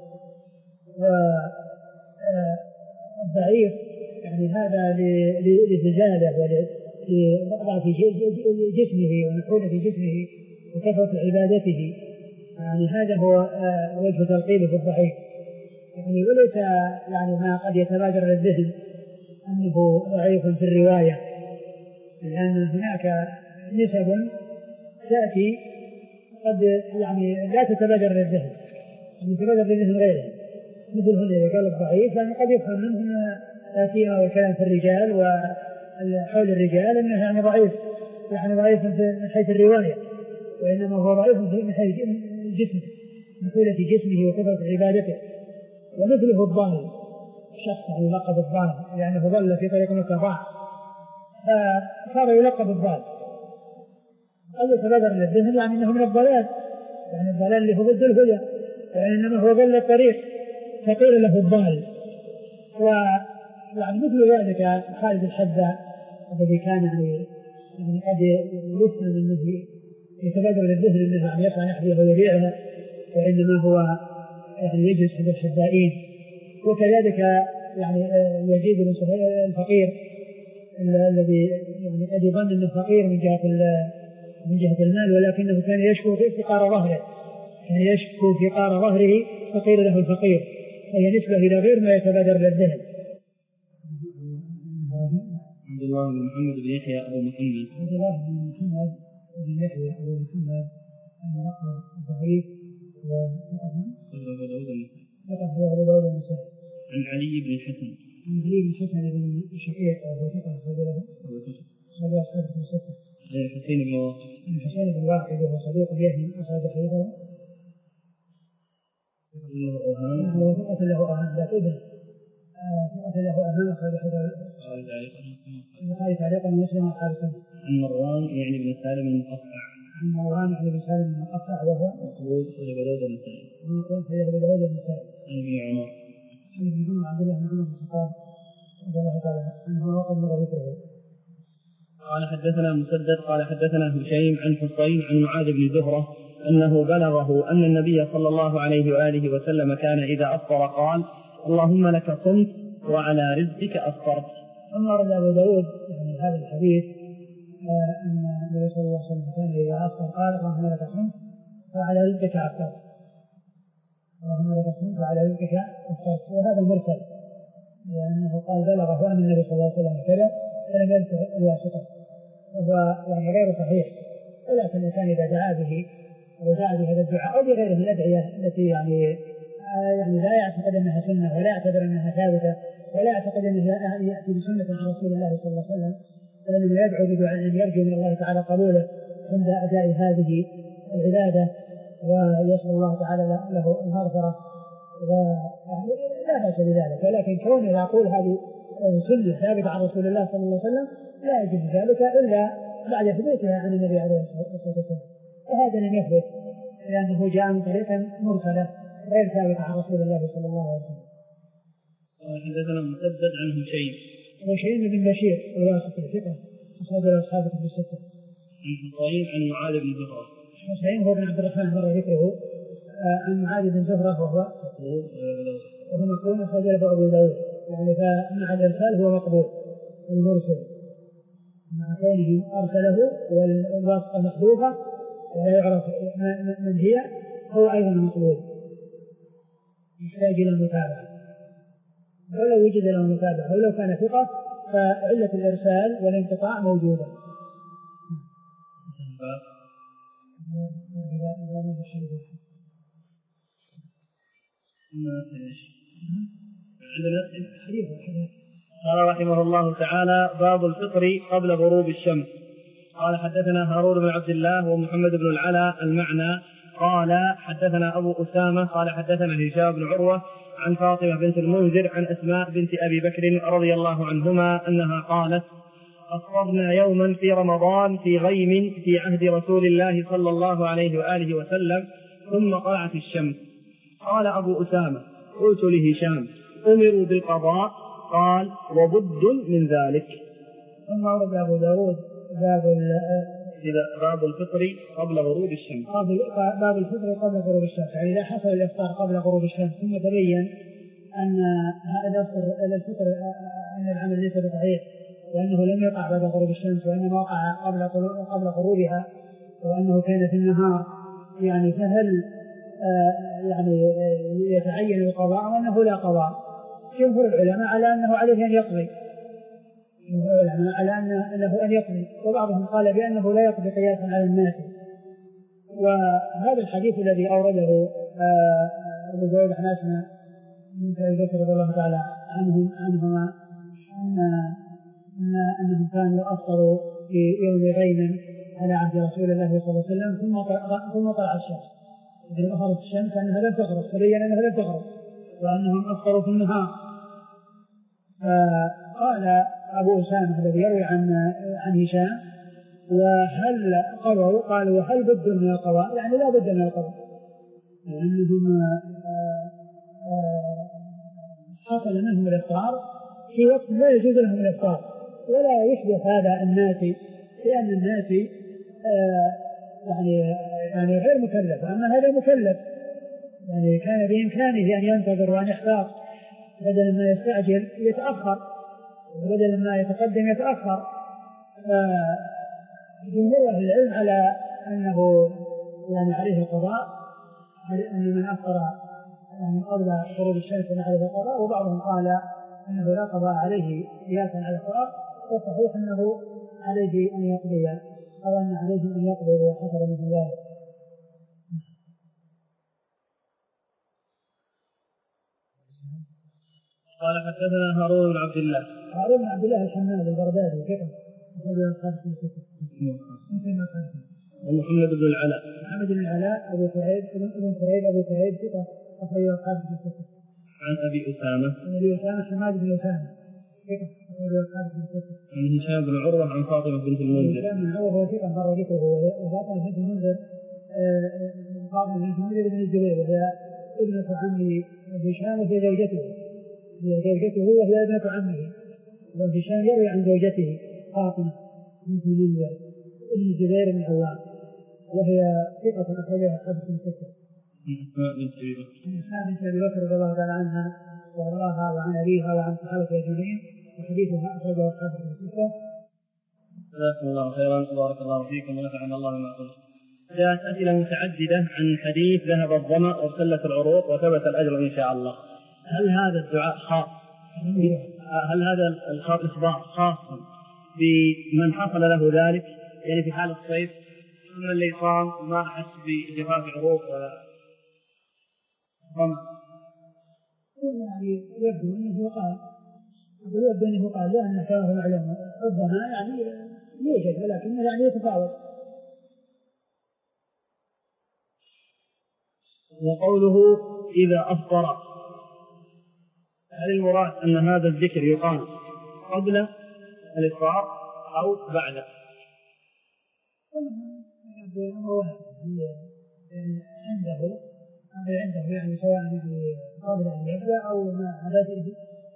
والضعيف يعني هذا لرجاله ولضعف جسمه ونحولة جسمه وكثرة عبادته، يعني هذا هو وجه تلقيبه الضعيف، يعني وليس يعني ما قد يتبادر للذهن أنه ضعيف في الرواية، لأن هناك نسب تأتي قد يعني لا تتبادر للذهن، يعني تتبادر للذهن غيره، مثل هنا إذا قال الضعيف يعني قد يفهم منه تأتينا والكلام في الرجال وحول الرجال أنه يعني ضعيف، يعني ضعيف من حيث الرواية، وإنما هو ضعيف من حيث جسمه، مثولة جسمه وكثرة عبادته. ومثله الضال، الشخص يعني يلقب الضال لأنه يعني ضل في طريق الكفاح فصار يلقب الضال. قد يتبادر للذهن يعني أنه من الضلال، يعني الضلال اللي هو ضد الهدى، يعني إنما هو ضل الطريق فقيل له الضال. ويعني مثل ذلك خالد الحذاء الذي كان يعني يعني قد يفهم أنه يتبادر للذهن أنه يعني يصنع يحذيها ويبيعها، وإنما هو يعني يجلس عند الحذائين. وكذلك يعني يزيد بن صهيب الفقير الذي يعني قد يظن أنه فقير من جهة من جهة المال، ولكنه كان يشكو في قار ظهره، كان يشكو في قار ظهره فقيل له الفقير، فهي نسبة إلى غير ما يتبادر للذهن. عبد الله بن محمد بن يحيى أبو محمد. عبد الله بن محمد بن يحيى أبو محمد أن لقب ضعيف وثقة أبو داود النسائي. عن علي بن الحسن. عن علي بن الحسن بن شقيق وهو ثقة أخرج له أصحاب أصحاب بن ستة. عن حسين بن واقد. عن حسين بن واقد وهو صديق يهم أخرج حديثه. هو ثقة له أهم لا ابن ثقة له أهم أخرج حديثه. البخاري تعليقا ومسلم وحارسا. عن مروان يعني بن سالم المقطع. عن مروان يعني بن سالم المقطع وهو مقبول أخرج أبو داود النسائي. مقبول أخرج أبو داود النسائي. عن ابن عمر. عن ابن عمر عبد الله بن عمر بن الخطاب رضي الله تعالى عنه وقد مر ذكره. قال حدثنا مسدد قال حدثنا هشيم عن حصين عن معاذ بن زهرة أنه بلغه أن النبي صلى الله عليه وآله وسلم كان إذا أفطر قال اللهم لك صمت وعلى رزقك أفطرت. ثم ورد أبو داود يعني هذا الحديث أن النبي صلى الله عليه وسلم كان إذا أفطر قال اللهم لك صمت وعلى رزقك أفطرت، اللهم لك صمت وعلى رزقك أفطرت. وهذا المرسل لأنه قال بلغه أن النبي صلى الله عليه وسلم كذا فلم يذكر الواسطة، وهو يعني غير صحيح، ولكن الإنسان إذا دعا به أو دعا بهذا الدعاء أو بغيره من الأدعية التي يعني يعني لا يعتقد أنها سنة ولا يعتبر أنها ثابتة ولا يعتقد أنها يأتي بسنة عن رسول الله صلى الله عليه وسلم، وإنما يدعو بدعاء يرجو من الله تعالى قبوله عند أداء هذه العبادة ويسأل الله تعالى له المغفرة، لا بأس بذلك. ولكن كونه يقول هذه سنة ثابتة عن رسول الله صلى الله عليه وسلم لا يجوز ذلك إلا بعد ثبوتها عن النبي عليه الصلاة والسلام، وهذا لم يثبت لأنه جاء من طريق مرسلة غير ثابتة عن رسول الله صلى الله عليه وسلم. حدثنا مسدد عن هشيم هشيم بن بشير الواسطي ثقة أخرج له أصحابه في الستة. عن حصين عن معاذ بن زهرة. حصين هو بن عبد الرحمن مر ذكره عن معاذ بن زهرة وهو وهو مقبول أخرج له أبو داود، يعني فمع الإرسال هو مقبول المرسل مع كونه أرسله والواسطة محذوفة ولا يعرف من هي، هو أيضا مقبول يحتاج إلى متابعة، ولو وجد له متابعة ولو كان ثقة فعلة الإرسال والانقطاع موجودة. قال رحمه الله تعالى: باب الفطر قبل غروب الشمس. قال حدثنا هارون بن عبد الله ومحمد بن العلاء المعنى قال حدثنا أبو أسامة قال حدثنا هشام بن عروة عن فاطمة بنت المنذر عن أسماء بنت أبي بكر رضي الله عنهما أنها قالت: أفطرنا يوما في رمضان في غيم في عهد رسول الله صلى الله عليه وآله وسلم ثم طلعت الشمس. قال أبو أسامة: قلت لهشام: أمروا بالقضاء؟ قال: وبد من ذلك. ثم ورد أبو داود باب باب الفطر قبل غروب الشمس. باب الفطر قبل غروب الشمس، يعني إذا حصل الإفطار قبل غروب الشمس ثم تبين أن هذا الفطر أن العمل ليس بصحيح وأنه لم يقع بعد غروب الشمس وإنما وقع قبل قبل غروبها وأنه كان في النهار، يعني فهل يعني يتعين القضاء وأنه لا قضاء؟ جمهور العلماء على أنه عليه أن يقضي، جمهور العلماء على أنه أن يقضي، وبعضهم قال بأنه لا يقضي قياسا على الناس. وهذا الحديث الذي أورده أبو داود عن أسماء بنت أبي بكر رضي الله تعالى عنهم عنهما أن أن أنهم كانوا أفطروا في يوم غيم على عهد رسول الله صلى الله عليه وسلم ثم ثم طلع الشمس، إذا أخرت الشمس أنها لم تغرب، تبين أنها لم تغرب وأنهم أفطروا في النهار. قال أبو أسامة الذي يروي عن عن هشام: وهل قضوا؟ قالوا: وهل بد من القضاء؟ يعني لا بد من القضاء، لأنهم حصل منهم الإفطار في وقت لا يجوز لهم الإفطار، ولا يشبه هذا الناس، لأن الناس يعني يعني غير مكلف، أما هذا مكلف، يعني كان بإمكانه أن ينتظر وأن يحتاط بدل ما يستعجل يتأخر وبدل ما يتقدم يتأخر. فجمهور أهل العلم على أنه يعني عليه القضاء، أن من أفطر يعني قبل غروب الشمس عليه القضاء، وبعضهم قال أنه لا قضاء عليه قياسا على الفطر، والصحيح أنه عليه أن يقضي أو أن عليه أن يقضي إذا حصل منه ذلك. قال حدثنا هارون بن عبد الله هارون بن عبد الله الحماد البغدادي ثقة أخرج له أصحابه في الستة. ومحمد بن العلاء محمد بن العلاء أبو كريب ابن كريب أبو كريب ثقة أخرج له أصحابه في الستة. عن أبي أسامة عن أبي أسامة حماد بن أسامة ثقة أخرج له أصحابه في الستة. عن هشام بن عروة عن فاطمة بنت المنذر. هشام بن عروة هو ثقة مر ذكره، وفاطمة بنت المنذر فاطمة بنت المنذر بن الزبير وهي ابنة عم هشام وهي زوجته هي زوجته وهي ابنة عمه، وهشام يروي عن زوجته فاطمة بنت المنذر ابن الزبير بن العوام، وهي ثقة أخرجها أصحابه في الستة. أسماء بنت أبي بكر أسماء بنت أبي بكر رضي الله تعالى عنها وأرضاها وعن أبيها وعن صحابة أجمعين، وحديثها أخرجه أصحابه في الستة. جزاكم الله خيرا وبارك الله فيكم ونفعنا الله بما قلت. جاءت أسئلة متعددة عن حديث ذهب الظمأ وابتلت العروق وثبت الأجر إن شاء الله. هل هذا الدعاء خاص؟ هل هذا الإخبار خاص بمن حصل له ذلك يعني في حال الصيف، أما اللي صام ما أحس بجفاف العروق ولا صمت؟ يعني يبدو أنه قال يبدو أنه قال لأن كان معلوم ربما يعني يوجد ولكنه يعني يتفاوت. وقوله إذا أفطر، هل المراد أن هذا الذكر يقال قبل الإفطار أو بعده؟ عنده عنده يعني سواء قبل أن يبدأ أو ما بدأ.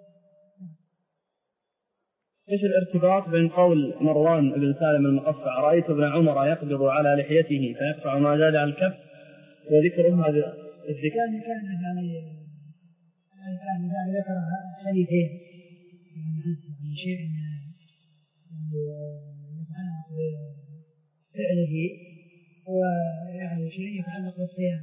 إيش الارتباط بين قول مروان بن سالم المقطع رأيت ابن عمر يقبض على لحيته فيقطع ما زاد على الكف وذكر هذا الذكر؟ كان كان يعني كان يعني ذكر حديثين يعني شيء يعني يتعلق بفعله ويعني شيء يتعلق بالصيام.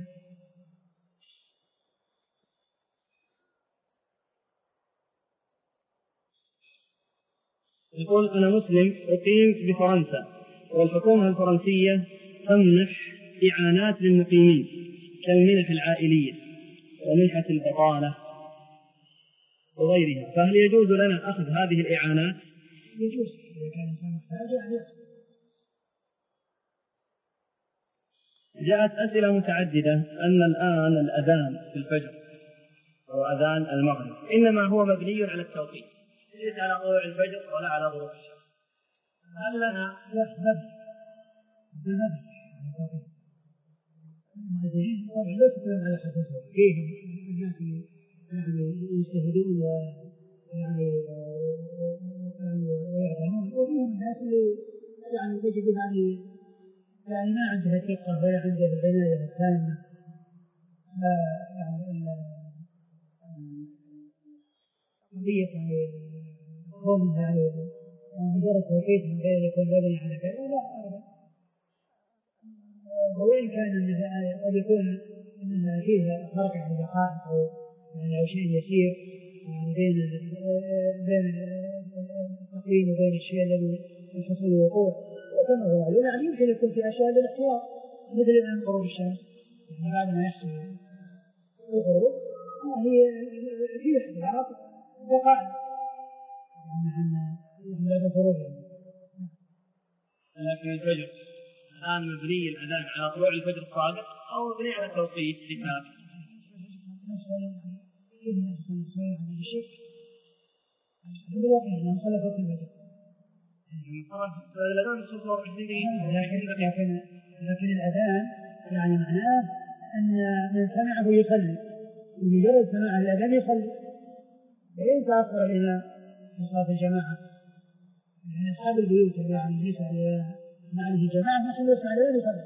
يقول أنا مسلم أقيم بفرنسا والحكومة الفرنسية تمنح إعانات للمقيمين كالمنح العائلية ومنحة البطالة وغيرها، فهل يجوز لنا أخذ هذه الإعانات؟ يجوز إذا كان الإنسان محتاج يعني. جاءت أسئلة متعددة أن الآن الأذان في الفجر وأذان المغرب إنما هو مبني على التوقيت، ليس على طلوع الفجر ولا على غروب الشمس. هل لنا يحدث بنفس التوقيت؟ المعزين طبعا لا تكون على حدثه، فيهم الناس يعني يجتهدون ويعني يعني ويعلمون، وفيهم الناس اللي يعني تجد يعني يعني ما عندها ثقة ولا عندها العناية التامة، يعني قضية يعني كون يعني مجرد توقيت من غير يكون مبني على كذا لا أبدا. وإن كان قد يكون إنها فيها فرق عن دقائق أو يعني أو شيء يسير يعني بين بين التقييم وبين الشيء الذي يحصل الوقوع، وكما هو معلوم يعني يمكن يكون في أشياء للاحتياط مثل الآن غروب الشمس، يعني بعد ما يحصل الغروب هي في احتياط دقائق يعني عن بعد الغروب. لكن الفجر الآن مبني الأذان على طلوع الفجر الصادق أو مبني على توقيت كتاب؟ لكن لكن الأذان يعني معناه أن من سمعه يصلي، بمجرد سماع الأذان يصلي، ليس أكثر إلى صلاة الجماعة. يعني أصحاب البيوت اللي يعني ليس معنى الجماعة نحن نسمع الأذان يصلي.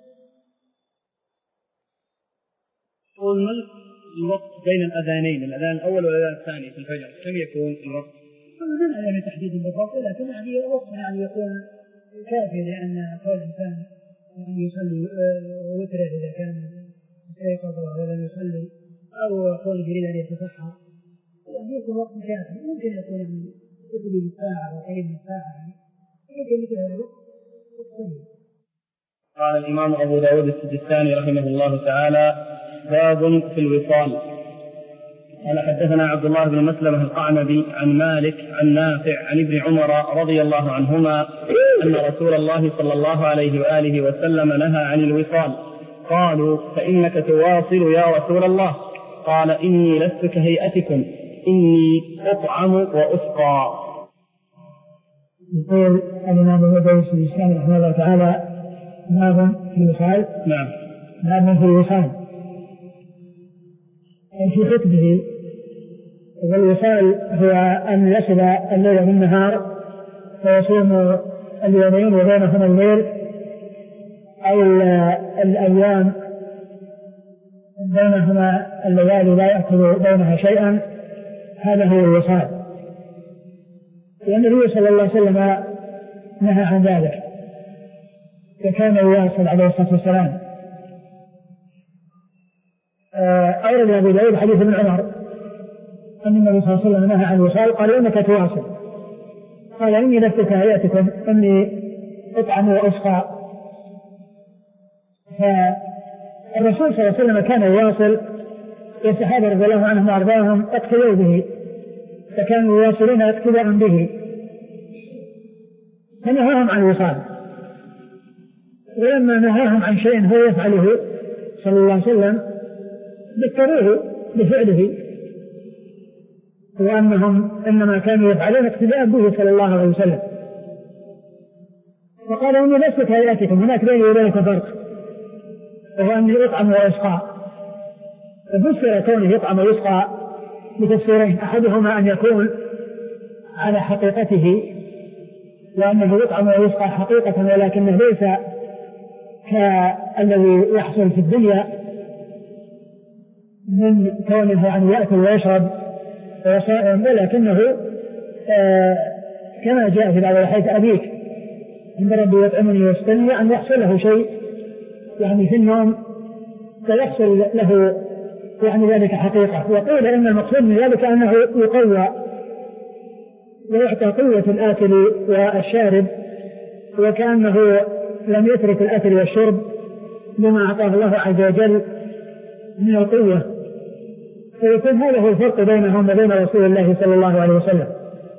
قول من الوقت بين الأذانين، الأذان الأول والأذان الثاني في الفجر كم يكون الوقت؟ من يعني تحديد بالضبط، لكن يعني وقت يعني يكون كافي، لأن كل إنسان يعني يصلي وتره إذا كان يستيقظ ولم يصلي أو كون يريد أن يتسحر يعني يكون وقت كافي. ممكن يكون يعني يقضي بالساعة أو قريب من ساعة يعني يمكن مثل هذا الوقت. قال الإمام أبو داود السجستاني رحمه الله تعالى: باب في الوصال. قال حدثنا عبد الله بن مسلمة القعنبي عن مالك عن نافع عن ابن عمر رضي الله عنهما أن رسول الله صلى الله عليه وآله وسلم نهى عن الوصال. قالوا: فإنك تواصل يا رسول الله؟ قال: إني لست كهيئتكم، إني أطعم وأسقى. يقول الإمام أبو داود السجستاني رحمه الله تعالى: باب في الوصال. نعم، باب في الوصال في خطبه. والوصال هو أن يصل الليل بالنهار فيصوم اليومين وبينهما الليل، أو الأيام بينهما الليالي لا يأكل بينها شيئا. هذا هو الوصال. والنبي صلى الله عليه وسلم نهى عن ذلك، فكان يواصل عليه الصلاة والسلام. أورد أبو داود حديث ابن عمر أن النبي صلى الله عليه وسلم نهى عن الوصال، قال: إنك تواصل. قال إني لست كهيئتكم إني أطعم وأسقى. فالرسول صلى الله عليه وسلم كان يواصل، والصحابة رضي الله عنهم وأرضاهم اقتدوا به، فكانوا يواصلون اقتداء به، فنهاهم عن الوصال. ولما نهاهم عن شيء هو يفعله صلى الله عليه وسلم ذكروه بفعله، وأنهم إنما كانوا يفعلون اقتداء به صلى الله عليه وسلم. وقال إني لست كهيئتكم، هناك بيني وبينكم فرق، وهو أني أطعم وأسقى. ففسر كونه يطعم ويسقى بتفسيرين، أحدهما أن يكون على حقيقته وأنه يطعم ويسقى حقيقة، ولكنه ليس كالذي يحصل في الدنيا من كونه يعني يأكل ويشرب ويصائم، ولكنه آه كما جاء في بعض الحديث أبيك عند ربي يطعمني ويسقيني، أن يحصل له شيء يعني في النوم فيحصل له يعني ذلك حقيقة. وقيل إن المقصود من ذلك أنه يقوى ويعطى قوة الآكل والشارب، وكأنه لم يترك الأكل والشرب لما أعطاه الله عز وجل من القوة. فيكون هذا هو الفرق بينهم وبين رسول الله صلى الله عليه وسلم.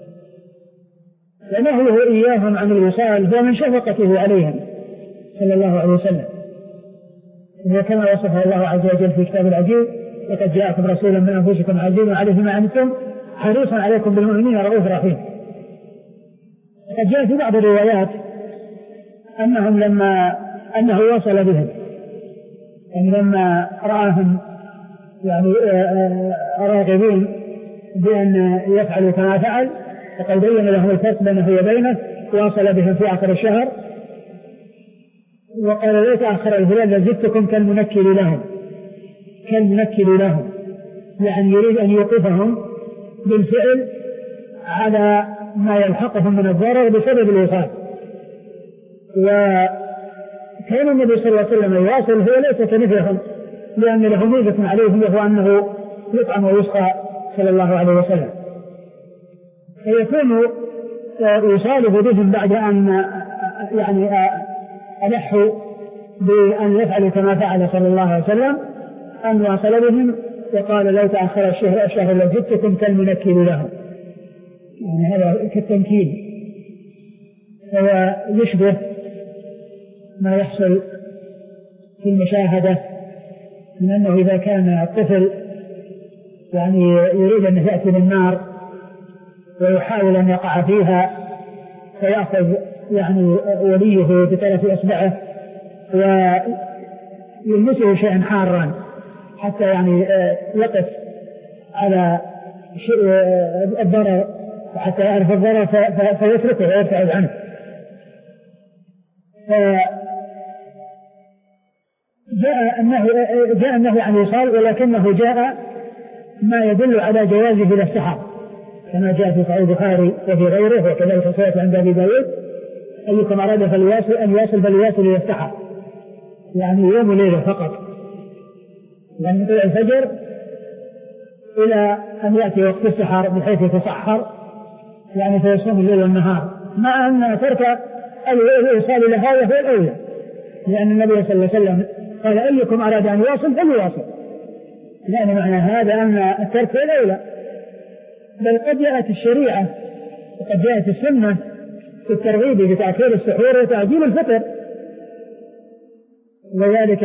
ونهيه إياهم عن الوصال هو من شفقته عليهم صلى الله عليه وسلم، وكما وصفه الله عز وجل في كتاب العزيز: لقد جاءكم رسول من أنفسكم عزيز عليه ما عنتم حريص عليكم بالمؤمنين رؤوف رحيم. قد جاء في بعض الروايات أنهم لما أنه وصل بهم، يعني لما رآهم يعني راغبين بأن يفعلوا كما فعل، وقد بين لهم الفرق بينه وبينه، واصل بهم في آخر الشهر وقال: لو تأخر الهلال لزدتكم كالمنكل لهم كالمنكل لهم يعني يريد أن يوقفهم بالفعل على ما يلحقهم من الضرر بسبب الوصال. وكان النبي صلى الله عليه وسلم يواصل، هو ليس كمثلهم، لأن له ميزة عليهم وهو أنه يطعم ويسقى صلى الله عليه وسلم. فيكون يصاله بهم بعد أن يعني ألحوا بأن يفعلوا كما فعل صلى الله عليه وسلم، أن واصل بهم وقال: لو تأخر الشهر الشهر لزدتكم كالمنكل لهم، يعني هذا كالتنكيل. فهو يشبه ما يحصل في المشاهدة من أنه إذا كان الطفل يعني يريد أن يأتي بالنار ويحاول أن يقع فيها، فيأخذ يعني وليه بطرف إصبعه ويلمسه شيئا حارا حتى يعني يقف على الضرر حتى يعرف الضرر فيتركه ويبتعد عنه. جاء أنه جاء أنه عن الوصال، ولكنه جاء ما يدل على جوازه الافتحار، كما جاء في صحيح البخاري وفي غيره، وكذلك صحيح عند أبي داود: أيكم أراد فليواصل أن يواصل فليواصل يفتحر، يعني يوم وليلة فقط، يعني من طلوع الفجر إلى أن يأتي وقت السحر بحيث يتصحر، يعني فيصوم الليل والنهار، مع أن ترك الوصال لهذا هو الأولى، لأن النبي صلى الله عليه وسلم قال: أيكم أراد أن يواصل فليواصل، يعني معنى هذا أن الترك هو الأولى. بل قد جاءت الشريعة وقد جاءت السنة في الترغيب بتأخير السحور وتعجيل الفطر، وذلك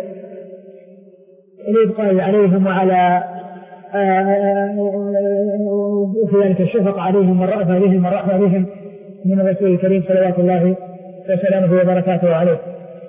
للإبقاء عليهم وعلى وفي ذلك الشفقة عليهم والرأفة بهم والرحمة بهم من الرسول الكريم صلوات الله وسلامه وبركاته عليه.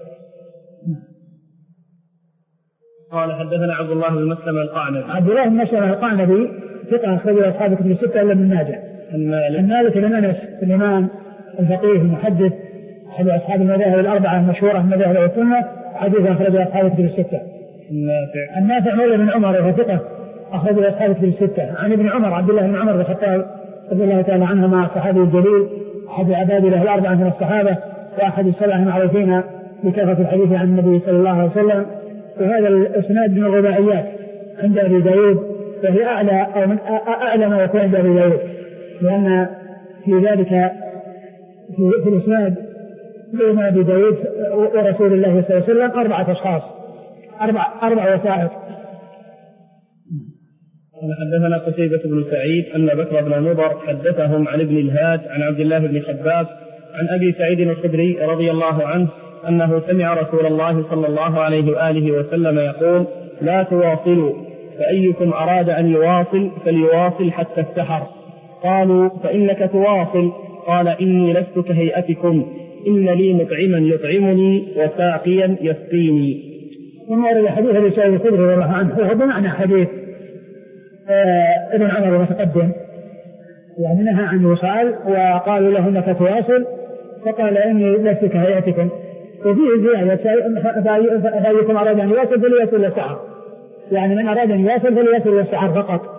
قال: حدثنا عبد الله بن مسلم القعنبي. عبد الله بن مسلم القعنبي ثقة أخرج أصحاب كتب الستة إلا من ماجه. المالك بن أنس الإمام الفقيه المحدث أحد أصحاب المذاهب الأربعة المشهورة من مذاهب السنة، حديث أخرج أصحاب كتب الستة. النافع النافع مولى بن عمر وهو ثقة أخرج أصحاب كتب الستة. عن ابن عمر عبد الله بن عمر بن الخطاب رضي الله تعالى عنهما الصحابي الجليل أحد العباد له الأربعة من الصحابة وأحد السبعة المعروفين بكثرة الحديث عن النبي صلى الله عليه وسلم. وهذا الإسناد من الرباعيات عند أبي داود، فهي أعلى أو من أعلى ما يكون عند أبي داود، لأن في ذلك في, في الإسناد بين أبي داود ورسول الله صلى الله عليه وسلم أربعة أشخاص أربع أربع وثائق. حدثنا قتيبة بن سعيد أن بكر بن مضر حدثهم عن ابن الهاد عن عبد الله بن خباب عن أبي سعيد الخدري رضي الله عنه أنه سمع رسول الله صلى الله عليه وآله وسلم يقول: لا تواصلوا، فأيكم أراد أن يواصل فليواصل حتى السحر. قالوا: فإنك تواصل. قال: إني لست كهيئتكم، إن لي مطعما يطعمني وساقيا يسقيني. ثم ورد حديث أبي سعيد الخدري رضي الله عنه وهو بمعنى حديث آه ابن عمر المتقدم، يعني نهى عن الوصال وقالوا له إنك تواصل، فقال: إني لست كهيئتكم. وفيه زيادة: فأيكم أراد أن يواصل فليواصل السحر، يعني من أراد أن يواصل فليواصل السحر فقط.